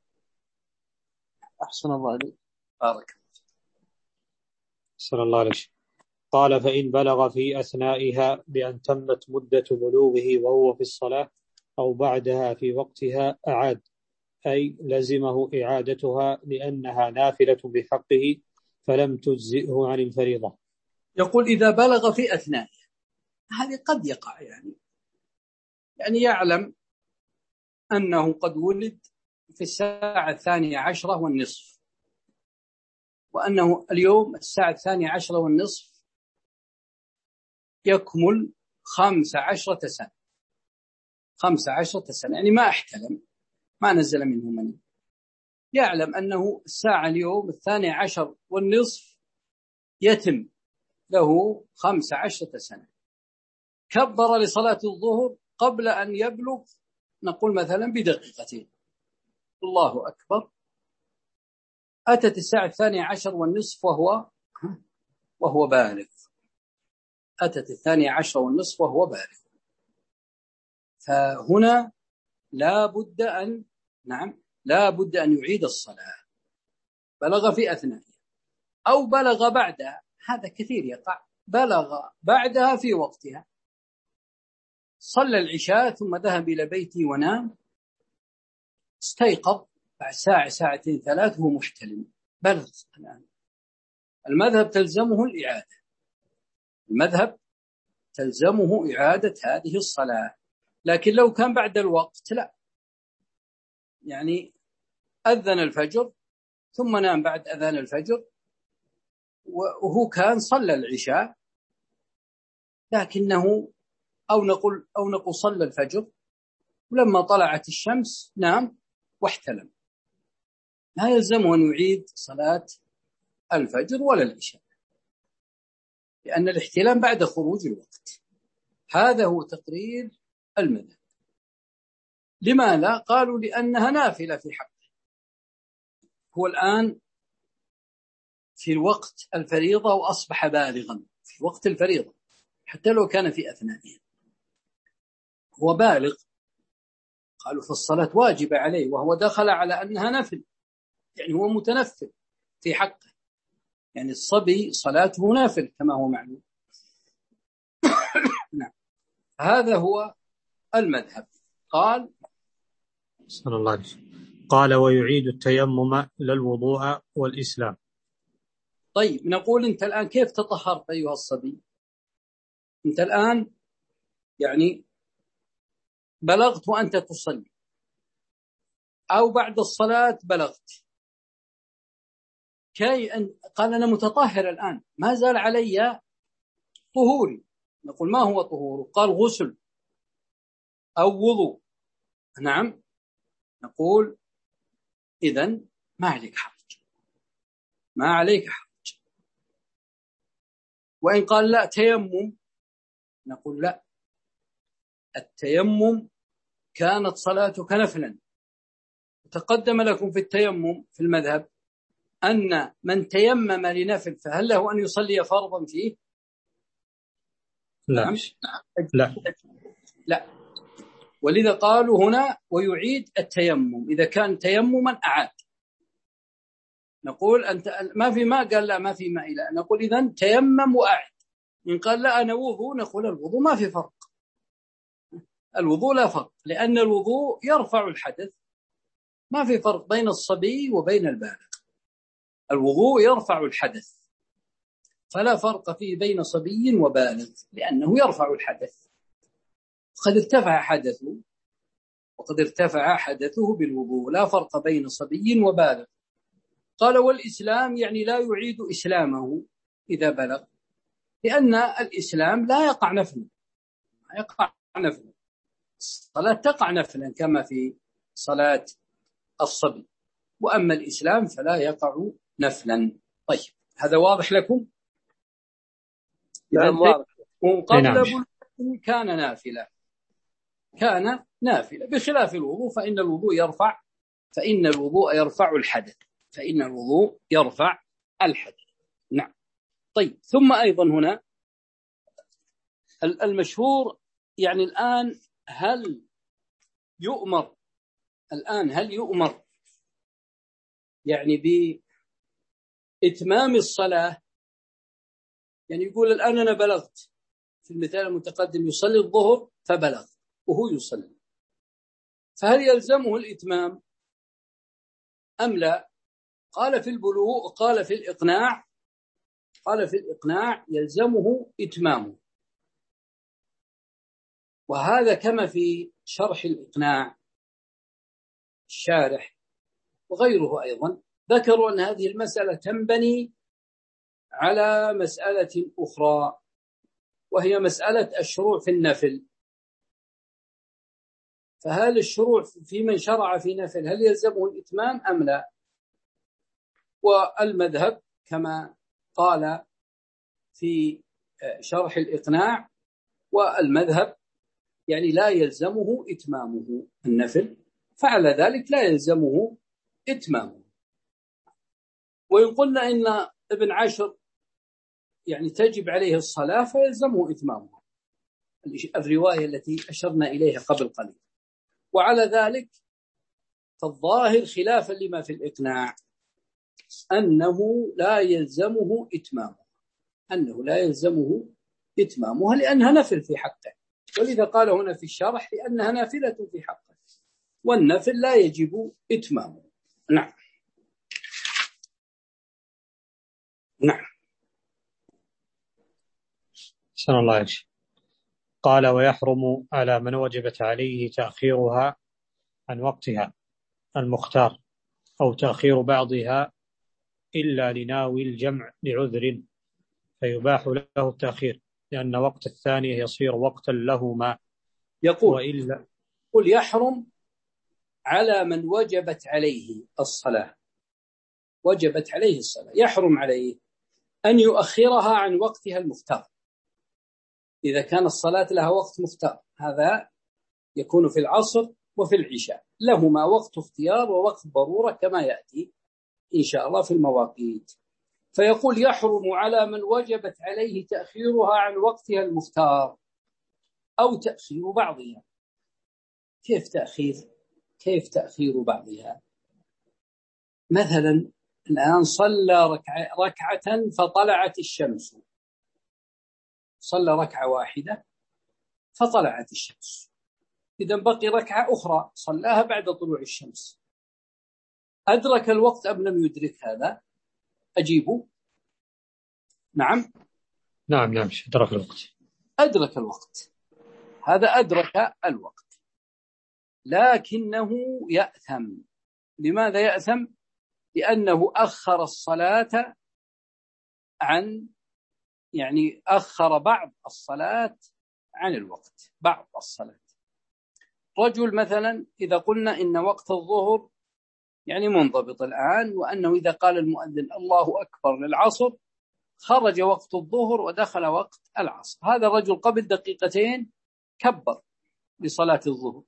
أحسن الله عليك. بارك. أحسن الله عليك. قال فإن بلغ في أثنائها بأن تمت مدة بلوغه وهو في الصلاة أو بعدها في وقتها أعاد، أي لزمه إعادتها لأنها نافلة بحقه فلم تجزئه عن الفريضة. يقول إذا بلغ في أثنائها، هذه قد يقع يعني يعني يعلم أنه قد ولد في الساعة الثانية عشرة والنصف، وأنه اليوم الساعة الثانية عشرة والنصف يكمل خمس عشرة سنة، خمس عشرة سنة يعني ما احتلم، ما نزل منه مني. يعلم أنه الساعة اليوم الثانية عشر والنصف يتم له خمس عشرة سنة، كبر لصلاة الظهر قبل أن يبلغ نقول مثلا بدقيقتين، الله أكبر، أتت الساعة الثانية عشر والنصف وهو وهو بالغ، أتت الثانية عشر والنصف وهو بالغ. فهنا لا بد أن نعم لا بد أن يعيد الصلاة. بلغ في أثنائها أو بلغ بعدها، هذا كثير يقع، بلغ بعدها في وقتها، صلى العشاء ثم ذهب إلى بيته ونام، استيقظ بعد ساعة ساعتين ثلاث هو محتلم، بلغ الآن، المذهب تلزمه الإعادة، المذهب تلزمه إعادة هذه الصلاة، لكن لو كان بعد الوقت لا، يعني أذن الفجر ثم نام بعد أذان الفجر وهو كان صلى العشاء، لكنه أو نقول أو نقول صلى الفجر ولما طلعت الشمس نام واحتلم، لا يلزمه أن يعيد صلاة الفجر ولا العشاء، لأن الاحتلام بعد خروج الوقت. هذا هو تقرير المذهب. لماذا؟ قالوا لأنها نافلة في حقه، هو الآن في وقت الفريضة وأصبح بالغا في وقت الفريضة حتى لو كان في أثنائها، هو بالغ، قالوا فالصلاة واجبة عليه وهو دخل على أنها نفل، يعني هو متنفل في حقه، يعني الصبي صلاته نافل كما هو معلوم. نعم، هذا هو المذهب. قال صلى الله عليه وسلم قال ويعيد التيمم للوضوء والإسلام. طيب نقول أنت الآن كيف تطهرت أيها الصبي؟ أنت الآن يعني بلغت وأنت تصلي أو بعد الصلاة بلغت، كي أن قال أنا متطهر الآن ما زال علي طهوري، نقول ما هو طهور؟ قال غسل أو وضوء. نعم، نقول إذن ما عليك حرج، ما عليك حرج. وإن قال لا تيمم، نقول لا، التيمم كانت صلاتك نفلا. تقدم لكم في التيمم في المذهب أن من تيمم لنفل فهل له أن يصلي فرضا فيه؟ لا. نعم. لا لا، ولذا قالوا هنا ويعيد التيمم، إذا كان تيمما أعاد. نقول أنت ما في ماء، قال لا ما في ماء، لا، نقول إذن تيمم وأعد. إن قال لا أنا وضوء، نقول الوضوء ما في فرق، الوضوء لا فرق، لأن الوضوء يرفع الحدث، ما في فرق بين الصبي وبين البالغ، الوضوء يرفع الحدث، فلا فرق فيه بين صبي وبالغ لأنه يرفع الحدث، قد ارتفع حدثه وقد ارتفع حدثه بالوضوء، لا فرق بين صبي وبالغ. قال والإسلام يعني لا يعيد إسلامه إذا بلغ، لأن الإسلام لا يقع نفلا، يقع نفلا، الصلاة تقع نفلا كما في صلاة الصبي، وأما الإسلام فلا يقع نفلا. طيب هذا واضح لكم؟ نعم واضح. قبل بلوغه كان نافلة، كان نافلة بخلاف الوضوء، فإن الوضوء يرفع فإن الوضوء يرفع الحدث فإن الوضوء يرفع الحدث. نعم. طيب ثم أيضا هنا المشهور، يعني الآن هل يؤمر الآن هل يؤمر يعني بإتمام الصلاة؟ يعني يقول الآن أنا بلغت، في المثال المتقدم يصلي الظهر فبلغ وهو يصلي، فهل يلزمه الإتمام أم لا؟ قال في البلوغ قال في الإقناع قال في الإقناع يلزمه إتمامه، وهذا كما في شرح الإقناع الشارح وغيره أيضا ذكروا أن هذه المسألة تنبني على مسألة أخرى، وهي مسألة الشروع في النفل. فهل الشروع في من شرع في نفل هل يلزمه الإتمام أم لا؟ والمذهب كما قال في شرح الإقناع، والمذهب يعني لا يلزمه إتمامه النفل، فعلى ذلك لا يلزمه إتمامه. وإن قلنا إن ابن عشر يعني تجب عليه الصلاة فيلزمه إتمامه، الرواية التي أشرنا إليها قبل قليل. وعلى ذلك فالظاهر خلافا لما في الإقناع أنه لا يلزمه إتمامه أنه لا يلزمه إتمامها لأنها نفل في حقه، ولذا قال هنا في الشرح لأنها نافلة في حقه، والنفل لا يجب إتمامه. نعم. نعم. أحسن الله عليك. قال ويحرم على من وجبت عليه تأخيرها عن وقتها المختار أو تأخير بعضها إلا لناوي الجمع لعذر فيباح له التأخير لأن وقت الثانية يصير وقتا لهما. يقول وإلا قل يحرم على من وجبت عليه الصلاة وجبت عليه الصلاة يحرم عليه أن يؤخرها عن وقتها المختار. إذا كان الصلاة لها وقت مختار، هذا يكون في العصر وفي العشاء، لهما وقت اختيار ووقت ضرورة كما يأتي إن شاء الله في المواقيت. فيقول يحرم على من وجبت عليه تأخيرها عن وقتها المختار أو تأخير بعضها. كيف تأخير؟ كيف تأخير بعضها؟ مثلا الآن صلى ركعة, ركعة فطلعت الشمس، صلى ركعة واحدة فطلعت الشمس، إذا بقي ركعة أخرى صلاها بعد طلوع الشمس، أدرك الوقت أم لم يدرك؟ هذا أجيبه نعم نعم نعم أدرك الوقت، أدرك الوقت، هذا أدرك الوقت، لكنه يأثم. لماذا يأثم؟ لأنه أخر الصلاة عن يعني أخر بعض الصلاة عن الوقت، بعض الصلاة. رجل مثلا إذا قلنا إن وقت الظهر يعني منضبط الآن، وأنه إذا قال المؤذن الله أكبر للعصر خرج وقت الظهر ودخل وقت العصر، هذا الرجل قبل دقيقتين كبر لصلاة الظهر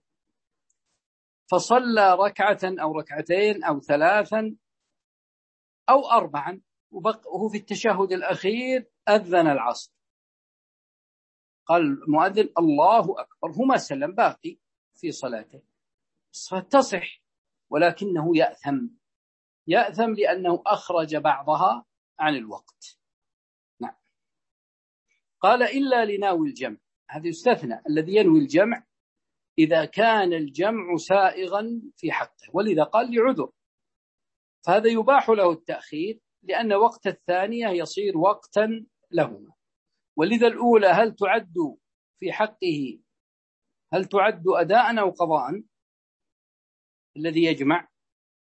فصلى ركعة أو ركعتين أو ثلاثا أو أربعا وهو في التشهد الأخير أذن العصر، قال المؤذن الله أكبر، هو ما سلم، باقي في صلاته، الصلاة تصح ولكنه يأثم، يأثم لأنه أخرج بعضها عن الوقت. نعم. قال إلا لناوي الجمع، هذا يستثنى، الذي ينوي الجمع إذا كان الجمع سائغا في حقه، ولذا قال لعذر، فهذا يباح له التأخير لأن وقت الثانية يصير وقتا لهما. ولذا الأولى هل تعد في حقه، هل تعد أداء أو قضاء؟ الذي يجمع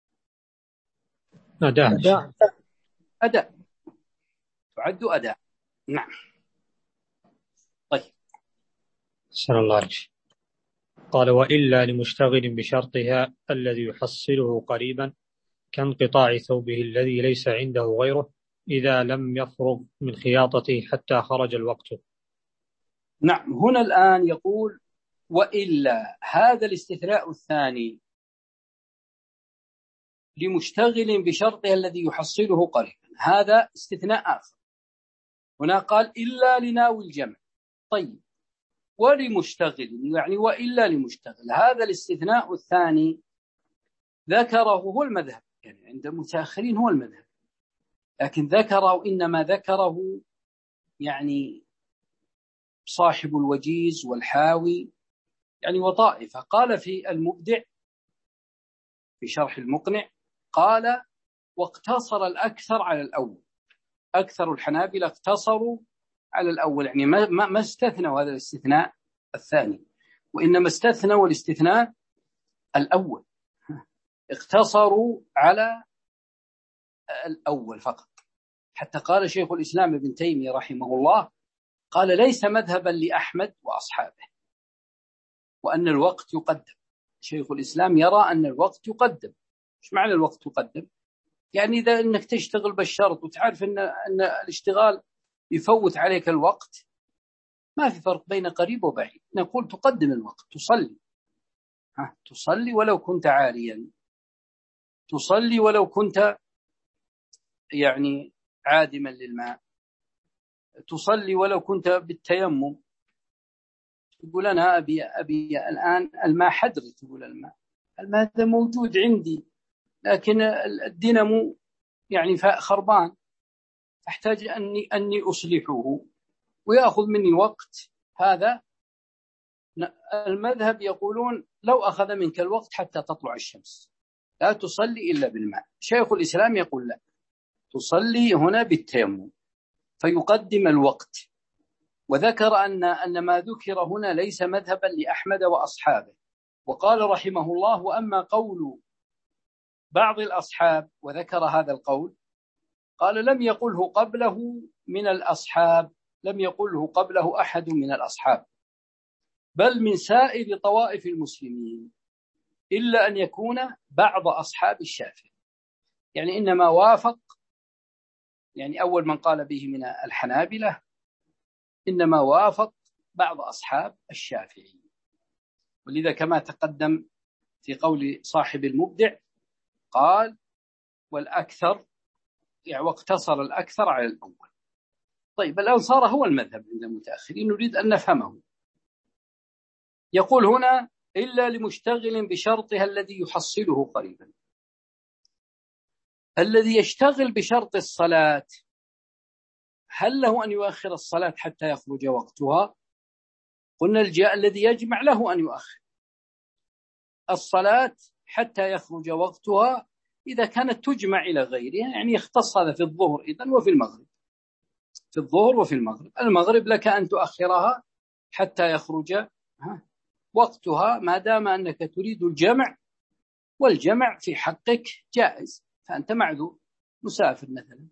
أداء أداء, أداء. تعد أداء. نعم. طيب. سر الله عليك. قال وإلا لمشتغل بشرطها الذي يحصله قريبا كانقطاع ثوبه الذي ليس عنده غيره إذا لم يفرغ من خياطته حتى خرج الوقت. نعم. هنا الآن يقول وإلا، هذا الاستثناء الثاني لمشتغل بشرطها الذي يحصله قريبا، هذا استثناء آخر. هنا قال إلا لناوي الجمع، طيب ولمشتغل يعني وإلا لمشتغل، هذا الاستثناء الثاني ذكره هو المذهب، يعني عند المتأخرين هو المذهب، لكن ذكره إنما ذكره يعني صاحب الوجيز والحاوي يعني وطائفة. قال في المبدع في شرح المقنع قال واقتصر الأكثر على الأول، أكثر الحنابلة اقتصروا على الأول، يعني ما, ما استثنوا هذا الاستثناء الثاني، وإنما استثنوا الاستثناء الأول، اقتصروا على الأول فقط. حتى قال شيخ الإسلام ابن تيمية رحمه الله قال ليس مذهبا لأحمد وأصحابه وأن الوقت يقدم. شيخ الإسلام يرى أن الوقت يقدم. إيش معنى الوقت يقدم؟ يعني إذا أنك تشتغل بالشرط وتعرف أن, أن الاشتغال يفوت عليك الوقت، ما في فرق بين قريب وبعيد، نقول تقدم الوقت، تصلي ها تصلي ولو كنت عاريا، تصلي ولو كنت يعني عادما للماء، تصلي ولو كنت بالتيمم. تقول أنا أبي, أبي الآن الماء حدري، تقول الماء الماء هذا موجود عندي لكن الدينامو يعني خربان، أحتاج أني, أني أصلحه ويأخذ مني وقت. هذا المذهب يقولون لو أخذ منك الوقت حتى تطلع الشمس لا تصلي إلا بالماء. شيخ الإسلام يقول لا، تصلي هنا بالتيمم فيقدم الوقت، وذكر أن أن ما ذكر هنا ليس مذهبا لأحمد وأصحابه. وقال رحمه الله: وأما قول بعض الأصحاب، وذكر هذا القول، قال: لم يقله قبله من الأصحاب، لم يقله قبله أحد من الأصحاب، بل من سائر طوائف المسلمين، إلا أن يكون بعض أصحاب الشافعي. يعني إنما وافق، يعني أول من قال به من الحنابلة إنما وافق بعض أصحاب الشافعي. ولذا كما تقدم في قول صاحب المبدع قال: والأكثر، يعني واقتصر الأكثر على الأول. طيب، الآن صار هو المذهب عند المتأخرين، نريد أن نفهمه. يقول هنا: إلا لمشتغل بشرطها الذي يحصله قريبا. الذي يشتغل بشرط الصلاة هل له أن يؤخر الصلاة حتى يخرج وقتها؟ قلنا الجاء الذي يجمع له أن يؤخر الصلاة حتى يخرج وقتها إذا كانت تجمع إلى غيرها، يعني يختص هذا في الظهر إذن وفي المغرب، في الظهر وفي المغرب. المغرب لك أن تؤخرها حتى يخرج وقتها ما دام أنك تريد الجمع، والجمع في حقك جائز، فأنت معذور، مسافر مثلا.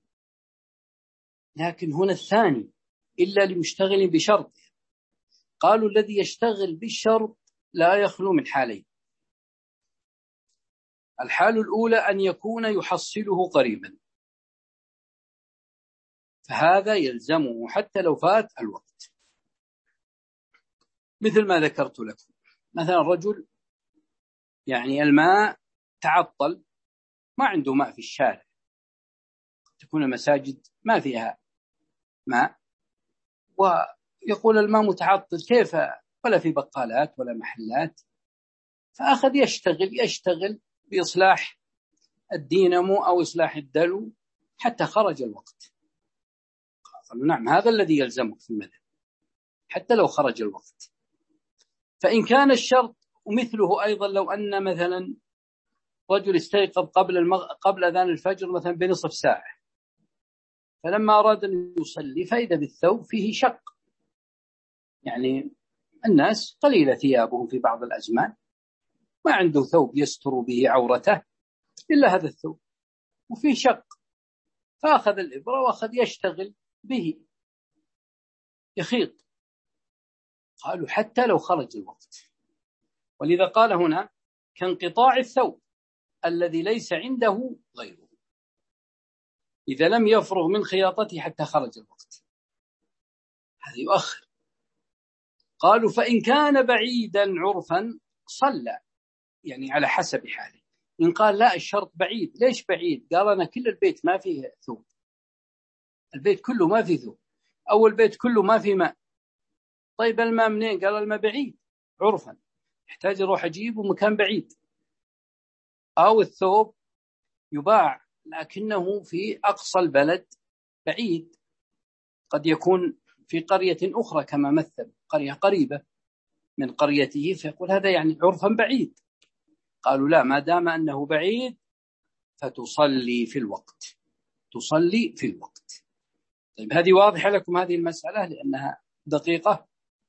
لكن هنا الثاني: إلا لمشتغل بشرط. قالوا الذي يشتغل بالشرط لا يخلو من حالين. الحال الأولى أن يكون يحصله قريبا، فهذا يلزمه حتى لو فات الوقت، مثل ما ذكرت لكم. مثلا رجل يعني الماء تعطل، ما عنده ماء في الشارع، تكون المساجد ما فيها ماء، ويقول الماء متعطل كيف، ولا في بقالات ولا محلات، فأخذ يشتغل يشتغل بإصلاح الدينامو أو إصلاح الدلو حتى خرج الوقت. قالوا نعم، هذا الذي يلزمك في المذهب حتى لو خرج الوقت. فإن كان الشرط، ومثله أيضا لو أن مثلا رجل استيقظ قبل المغ... قبل أذان الفجر مثلا بنصف ساعة، فلما أراد أن يصلي فإذا بالثوب فيه شق، يعني الناس قليلة ثيابهم في بعض الأزمان، ما عنده ثوب يستر به عورته إلا هذا الثوب، وفيه شق، فأخذ الإبرة وأخذ يشتغل به يخيط. قالوا حتى لو خرج الوقت. ولذا قال هنا: كانقطاع الثوب الذي ليس عنده غيره إذا لم يفرغ من خياطته حتى خرج الوقت، هذا يؤخر. قالوا فإن كان بعيدا عرفا صلى، يعني على حسب حاله. إن قال لا الشرط بعيد، ليش بعيد؟ قال أنا كل البيت ما فيه ثوب، البيت كله ما فيه ثوب، أو البيت كله ما فيه ماء. طيب الماء منين؟ قال الماء بعيد عرفا، يحتاج أروح أجيبه مكان بعيد. أو الثوب يباع لكنه في أقصى البلد بعيد، قد يكون في قرية أخرى كما مثل، قرية قريبة من قريته، فيقول هذا يعني عرفا بعيد. قالوا لا، ما دام أنه بعيد فتصلي في الوقت، تصلي في الوقت. طيب هذه واضحة لكم هذه المسألة لأنها دقيقة؟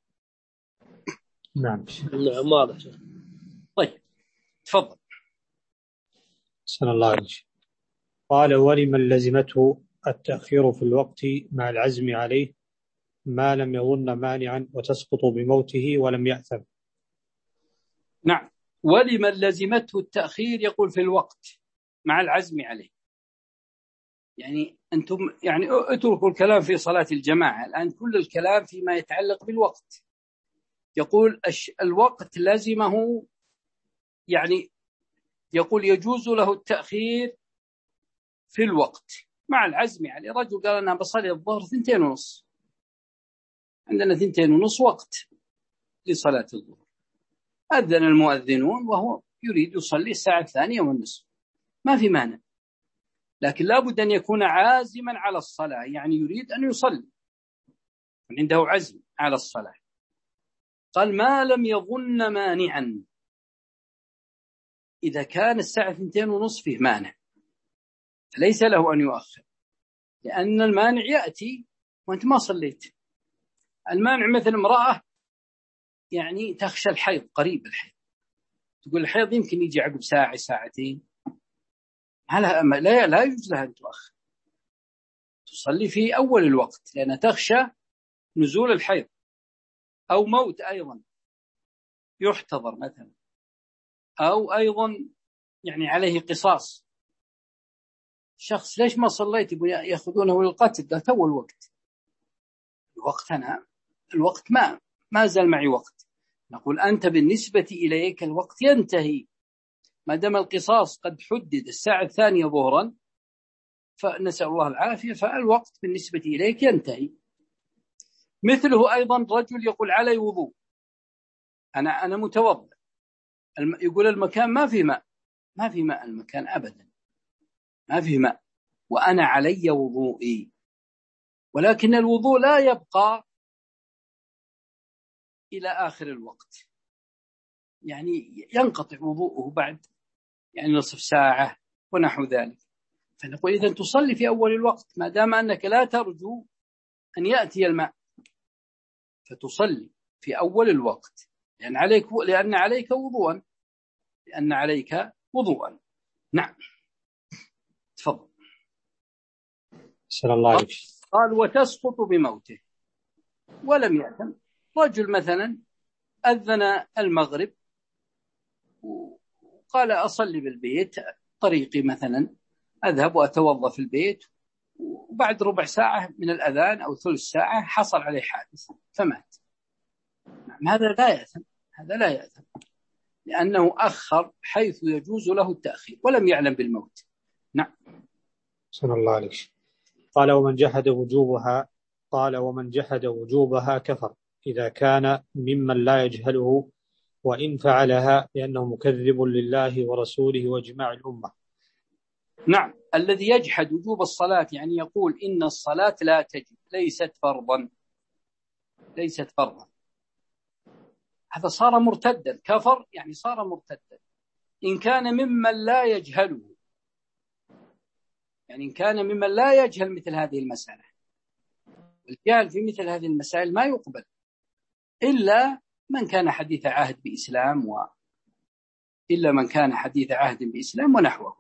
نعم نعم واضح. طيب تفضل. سن الله عليك. قال: ولمن لزمته التأخير في الوقت مع العزم عليه ما لم يظن مانعا وتسقط بموته ولم يأثم. نعم، ولمن لزمته التأخير يقول في الوقت مع العزم عليه. يعني أنتم يعني اتركوا الكلام في صلاة الجماعة، الآن كل الكلام فيما يتعلق بالوقت. يقول الوقت لزمه، يعني يقول يجوز له التأخير في الوقت مع العزم عليه. رجل قال أنا بصلي الظهر ثنتين ونص، عندنا ثنتين ونص وقت لصلاة الظهر، أذن المؤذنون وهو يريد يصلي الساعة الثانية والنصف، ما في مانع، لكن لابد أن يكون عازما على الصلاة، يعني يريد أن يصلي عنده عزم على الصلاة. قال ما لم يظن مانعا، إذا كان الساعة ثنتين ونصف فيه مانع فليس له أن يؤخر، لأن المانع يأتي وأنت ما صليت، المانع مثل امرأة يعني تخشى الحيض، قريب الحيض، تقول الحيض يمكن يجي عقب ساعة ساعتين، لا لا يجوز لها أن تؤخر، تصلي في أول الوقت لأنها تخشى نزول الحيض أو موت أيضا يحتضر مثلا، أو أيضا يعني عليه قصاص، شخص ليش ما صليت يأخذونه للقتل، ده تو الوقت، الوقت أنا الوقت ما ما زال معي وقت، نقول أنت بالنسبة إليك الوقت ينتهي ما دام القصاص قد حدد الساعة الثانية ظهرا، فنسأل الله العافية، فالوقت بالنسبة إليك ينتهي. مثله أيضا رجل يقول علي وضوء، أنا أنا متوضئ، يقول المكان ما في ماء، ما في ماء المكان أبدا، ما في ماء، وأنا علي وضوئي، ولكن الوضوء لا يبقى إلى آخر الوقت، يعني ينقطع وضوءه بعد يعني نصف ساعة ونحو ذلك، فنقول إذن تصلي في أول الوقت ما دام أنك لا ترجو أن يأتي الماء، فتصلي في أول الوقت لأن عليك لأن عليك وضوءا لأن عليك وضوءا. نعم تفضل. سلام الله عليك. قال وتسقط بموته ولم يأثم. رجل مثلا أذن المغرب وقال أصلي بالبيت، طريقي مثلا أذهب وأتوضأ في البيت، وبعد ربع ساعة من الأذان أو ثلث ساعة حصل عليه حادث فمات، نعم هذا لا يأثم، هذا لا يأثم لأنه أخر حيث يجوز له التأخير ولم يعلم بالموت. نعم. سلام الله عليك. قال ومن جحد وجوبها قال ومن جحد وجوبها كفر إذا كان ممن لا يجهله، وإن فعلها لأنه مكذب لله ورسوله وإجماع الأمة. نعم، الذي يجحد وجوب الصلاة يعني يقول إن الصلاة لا تجب، ليست فرضا، ليست فرضا، هذا صار مرتدا، كفر يعني صار مرتدا. إن كان ممن لا يجهله، يعني إن كان ممن لا يجهل مثل هذه المسألة، والجهل في مثل هذه المسائل ما يقبل إلا من كان حديث عهد بإسلام و إلا من كان حديث عهد بإسلام ونحوه.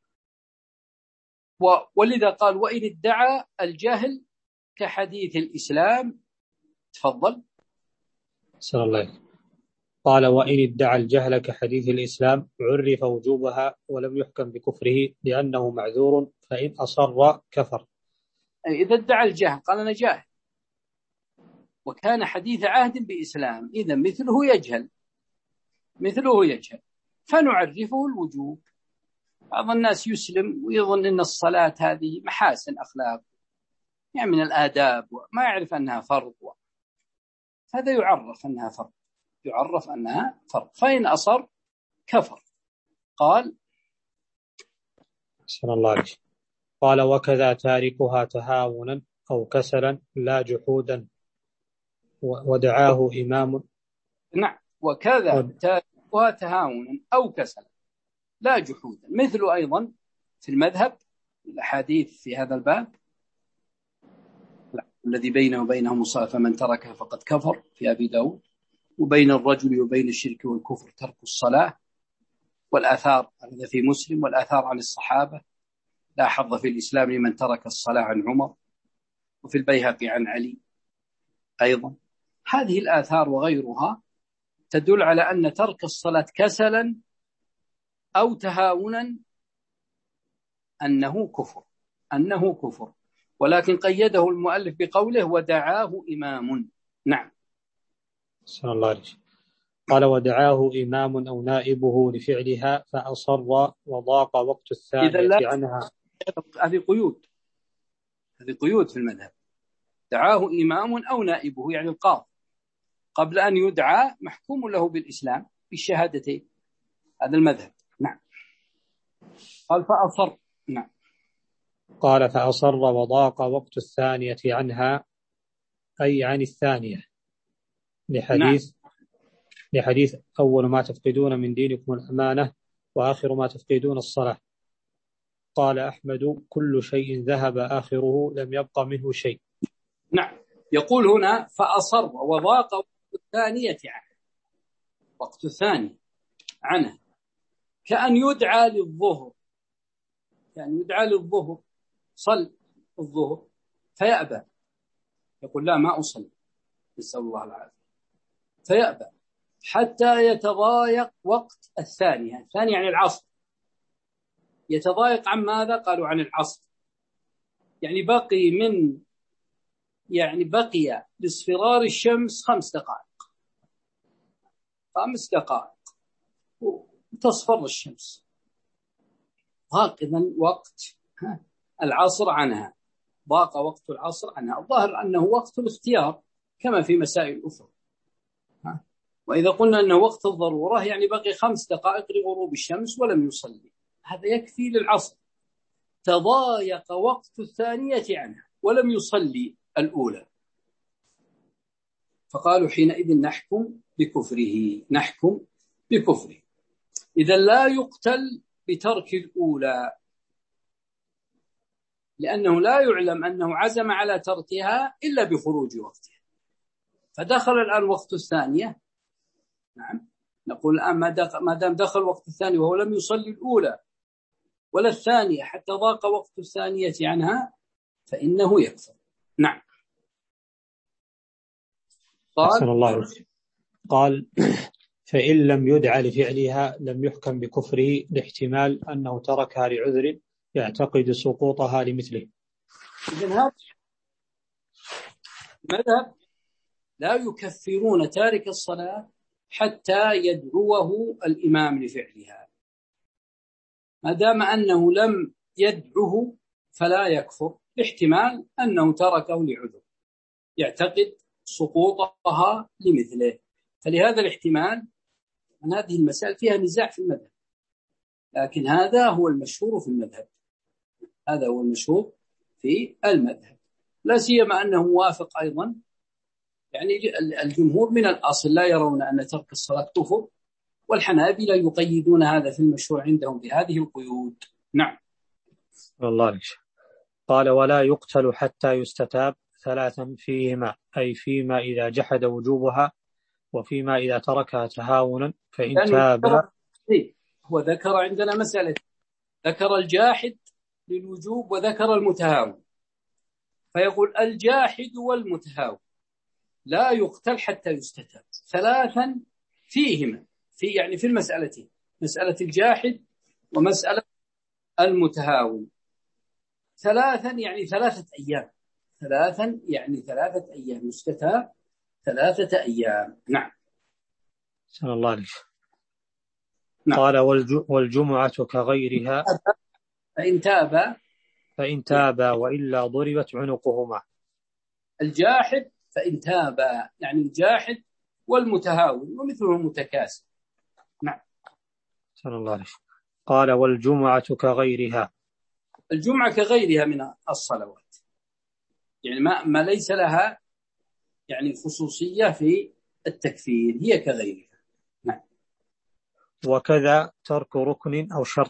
و... ولذا قال وإن ادعى الجهل كحديث الإسلام. تفضل. سلام الله عليك. قال وإن ادعى الجهل كحديث الإسلام عرف وجوبها ولم يحكم بكفره لأنه معذور، فإن أصر كفر. إذا ادعى الجهل قال أنا جاهل وكان حديث عهد بإسلام، إذا مثله يجهل، مثله يجهل فنعرفه الوجوب. بعض الناس يسلم ويظن أن الصلاة هذه محاسن أخلاق يعني من الآداب وما يعرف أنها فرض، هذا يعرف أنها فرض، يعرف أنها فرض، فإن أصر كفر. قال سلام الله عليك. قال وكذا تاركها تهاونا أو كسلا لا جحودا ودعاه إمام. نعم، وكذا تاركها تهاونا أو كسلا لا جحودا، مثل أيضا في المذهب الأحاديث في هذا الباب الذي بينه وبينهم الصلاة فمن تركها فقد كفر في أبي داود، وبين الرجل وبين الشرك والكفر ترك الصلاة، والآثار هذا في مسلم، والآثار عن الصحابة لا حظ في الإسلام لمن ترك الصلاة عن عمر، وفي البيهقي عن علي أيضا. هذه الآثار وغيرها تدل على أن ترك الصلاة كسلا أو تهاونا أنه كفر، أنه كفر، ولكن قيده المؤلف بقوله ودعاه إمام. نعم. صلى الله عليه وسلم. قال ودعاه إمام أو نائبه لفعلها فأصر وضاق وقت الثانية عنها. هذه قيود، هذه قيود في المذهب. دعاه إمام أو نائبه يعني القاضي قبل أن يدعى محكوم له بالإسلام بالشهادتين، هذا المذهب. نعم. قال فأصر. نعم. قال فأصر وضاق وقت الثانية عنها أي عن الثانية لحديث نعم. لحديث أول ما تفقدون من دينكم الأمانة وآخر ما تفقدون الصلاة. قال أحمد كل شيء ذهب آخره لم يبق منه شيء. نعم، يقول هنا فأصر وضاق وقت الثانية عنه، وقت الثاني عنه كأن يدعى للظهر، يعني يدعى للظهر صل الظهر فيأبى، يقول لا ما أصلي، نسأل الله العافية، فيأبى حتى يتضايق وقت الثانية. الثانية يعني العصر، يتضايق عن ماذا؟ قالوا عن العصر، يعني بقي من يعني بقي لاصفرار الشمس خمس دقائق خمس دقائق وتصفر الشمس، ضاق إذن وقت العصر عنها، ضاق وقت العصر عنها. الظاهر أنه وقت الاختيار كما في مسائل أخرى، وإذا قلنا أنه وقت الضرورة يعني بقي خمس دقائق لغروب الشمس ولم يصلي، هذا يكفي للعصر. تضايق وقت الثانية عنها ولم يصلي الأولى، فقالوا حينئذ نحكم بكفره، نحكم بكفره. إذا لا يقتل بترك الأولى، لأنه لا يعلم أنه عزم على تركها إلا بخروج وقتها، فدخل الآن وقت الثانية، نعم نقول الآن ما دام دخل وقت الثانية وهو لم يصلي الأولى ولا الثانية حتى ضاق وقت الثانية عنها فإنه يكفر. نعم. قال الله قال فإن لم يدع لفعلها لم يحكم بكفره لاحتمال أنه تركها لعذر يعتقد سقوطها لمثله. إذن هذا مذهب لا يكفرون تارك الصلاة حتى يدعوه الإمام لفعلها، ما دام أنه لم يدعه فلا يكفر لاحتمال أنه تركه لعذر يعتقد سقوطها لمثله. فلهذا الاحتمال أن هذه المسائل فيها نزاع في المذهب، لكن هذا هو المشهور في المذهب، هذا هو المشهور في المذهب، لا سيما أنه موافق أيضا، يعني الجمهور من الأصل لا يرون أن ترك الصلاة كفر، والحنابلة يقيدون هذا في المشروع عندهم بهذه القيود. نعم. الله عليك. قال ولا يقتل حتى يستتاب ثلاثا فيهما، أي فيما إذا جحد وجوبها وفيما إذا تركها تهاونا فإن تاب. هو ذكر عندنا مسألة، ذكر الجاحد للوجوب وذكر المتهاون، فيقول الجاحد والمتهاون لا يقتل حتى يستتاب ثلاثا فيهما، في يعني في المسألتين، مسألة الجاحد ومسألة المتهاون، ثلاثا يعني ثلاثة أيام، ثلاثا يعني ثلاثة أيام، يستتاب ثلاثة أيام. نعم. سلام الله عليك. نعم. قال والجمعة كغيرها فإن تابا فإن تابا وإلا ضربت عنقهما. الجاحد فإن تابا يعني الجاحد والمتهاون ومثله المتكاسل. نعم. سلام الله عليك. قال والجمعة كغيرها، الجمعة كغيرها من الصلوات، يعني ما, ما ليس لها يعني خصوصية في التكفير، هي كغيرها. نعم. وكذا ترك ركن أو شرط،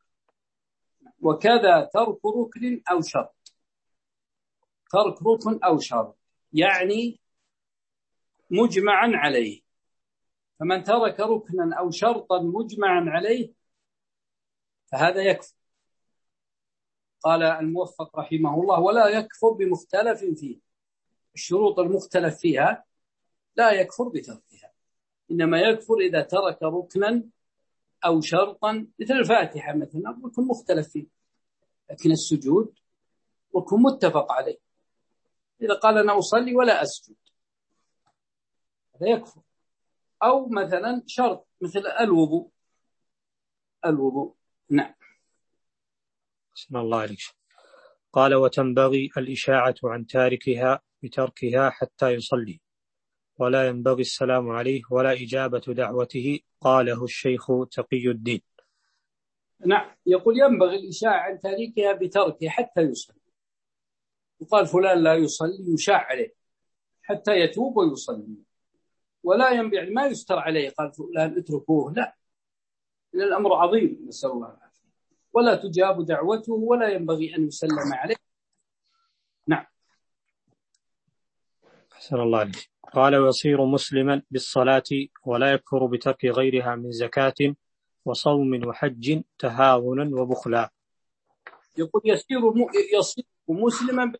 وكذا ترك ركن أو شرط، ترك ركن أو شرط يعني مجمعا عليه، فمن ترك ركنا أو شرطا مجمعا عليه فهذا يكفر. قال الموفق رحمه الله ولا يكفر بمختلف فيه، الشروط المختلف فيها لا يكفر بتركها، إنما يكفر إذا ترك ركنا أو شرطا، مثل الفاتحة مثلا ركن مختلف فيه، لكن السجود ركن متفق عليه، إذا قال أنا أصلي ولا أسجد هذا يكفر. أو مثلا شرط مثل الوضوء، الوضوء. نعم. بسم الله عليك. قال وتنبغي الإشاعة عن تاركها بتركها حتى يصلي، ولا ينبغي السلام عليه ولا إجابة دعوته، قاله الشيخ تقي الدين. نعم، يقول ينبغي الإشاعة عن تاركها بتركها حتى يصلي، وقال فلان لا يصلي يشاع عليه حتى يتوب ويصلي، ولا ينبغي ما يستر عليه قال فلان اتركوه، لا، إن الأمر عظيم نسأل الله العافية، ولا تجاب دعوته ولا ينبغي أن يسلم عليه. نعم. أحسن الله عليك. قال ويصير مسلما بالصلاة ولا يكفر بترك غيرها من زكاة وصوم وحج تهاونا وبخلا. يقول يصير يصير مسلما،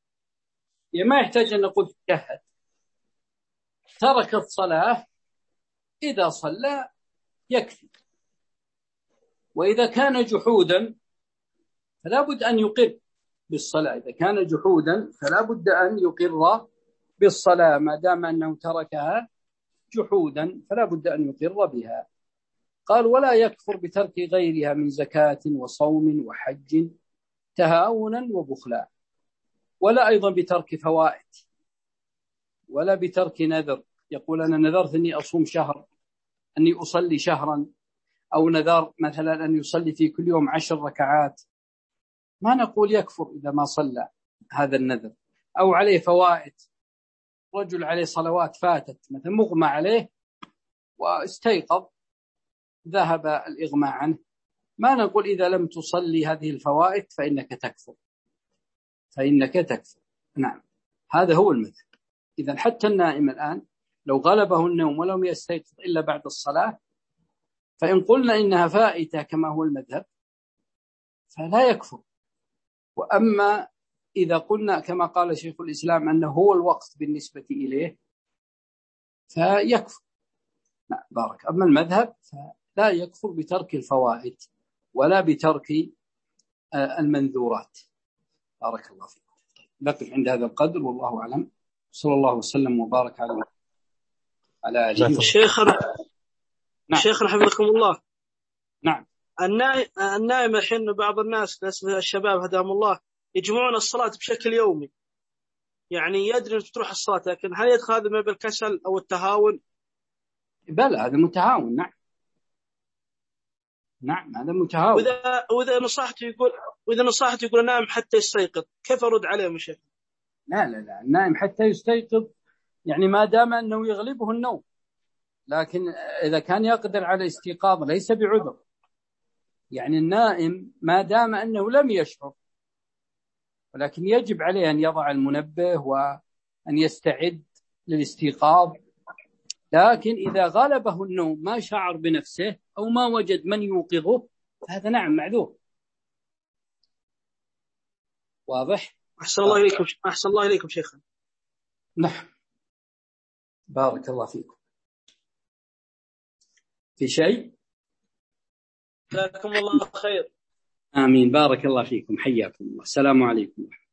ما يحتاج أن نقول تجهد، ترك الصلاة إذا صلى يكفي، وإذا كان جحودا فلا بد أن يقر بالصلاة، إذا كان جحودا فلا بد أن يقر بالصلاة، ما دام أنه تركها جحودا فلا بد أن يقر بها. قال ولا يكفر بترك غيرها من زكاة وصوم وحج تهاونا وبخلا، ولا أيضا بترك فوائد، ولا بترك نذر، يقول أنا نذرت أني أصوم شهر، أني أصلي شهرا، أو نذر مثلا أن يصلي في كل يوم عشر ركعات، ما نقول يكفر إذا ما صلى هذا النذر. أو عليه فوائد، رجل عليه صلوات فاتت مثلا مغمى عليه واستيقظ ذهب الإغماء عنه، ما نقول إذا لم تصلي هذه الفوائد فإنك تكفر، فإنك تكفر. نعم، هذا هو المذهب. إذا حتى النائم الآن لو غلبه النوم ولم يستيقظ إلا بعد الصلاة، فإن قلنا إنها فائتة كما هو المذهب فلا يكفر. وأما إذا قلنا كما قال شيخ الإسلام أنه هو الوقت بالنسبة إليه فيكفر. لا بارك. أما المذهب فلا يكفر بترك الفوائد ولا بترك المنذورات. بارك الله فيكم. نقف عند هذا القدر والله أعلم. صلى الله وسلم وبارك على على آله. شيخنا نعم. شيخنا حفظكم الله. نعم. النائم النائم الحين بعض الناس ناس الشباب هداهم الله يجمعون الصلاة بشكل يومي، يعني يدري تروح الصلاة، لكن هل يدخل هذا ما بالكسل أو التهاون؟ بلى هذا متهاون. نعم نعم هذا متهاون. وإذا وإذا نصحته يقول وإذا نصحته يقول نام حتى يستيقظ، كيف أرد عليه يا شيخ؟ لا لا لا النائم حتى يستيقظ يعني ما دام أنه يغلبه النوم، لكن إذا كان يقدر على الاستيقاظ ليس بعذر. يعني النائم ما دام أنه لم يشعر، ولكن يجب عليه أن يضع المنبه وأن يستعد للاستيقاظ، لكن إذا غلبه النوم ما شعر بنفسه أو ما وجد من يوقظه فهذا نعم معذور. واضح؟ أحسن الله إليكم. أحسن الله إليكم شيخنا. نعم بارك الله فيكم. في شيء؟ جزاكم الله خير. آمين. بارك الله فيكم. حياكم الله. السلام عليكم.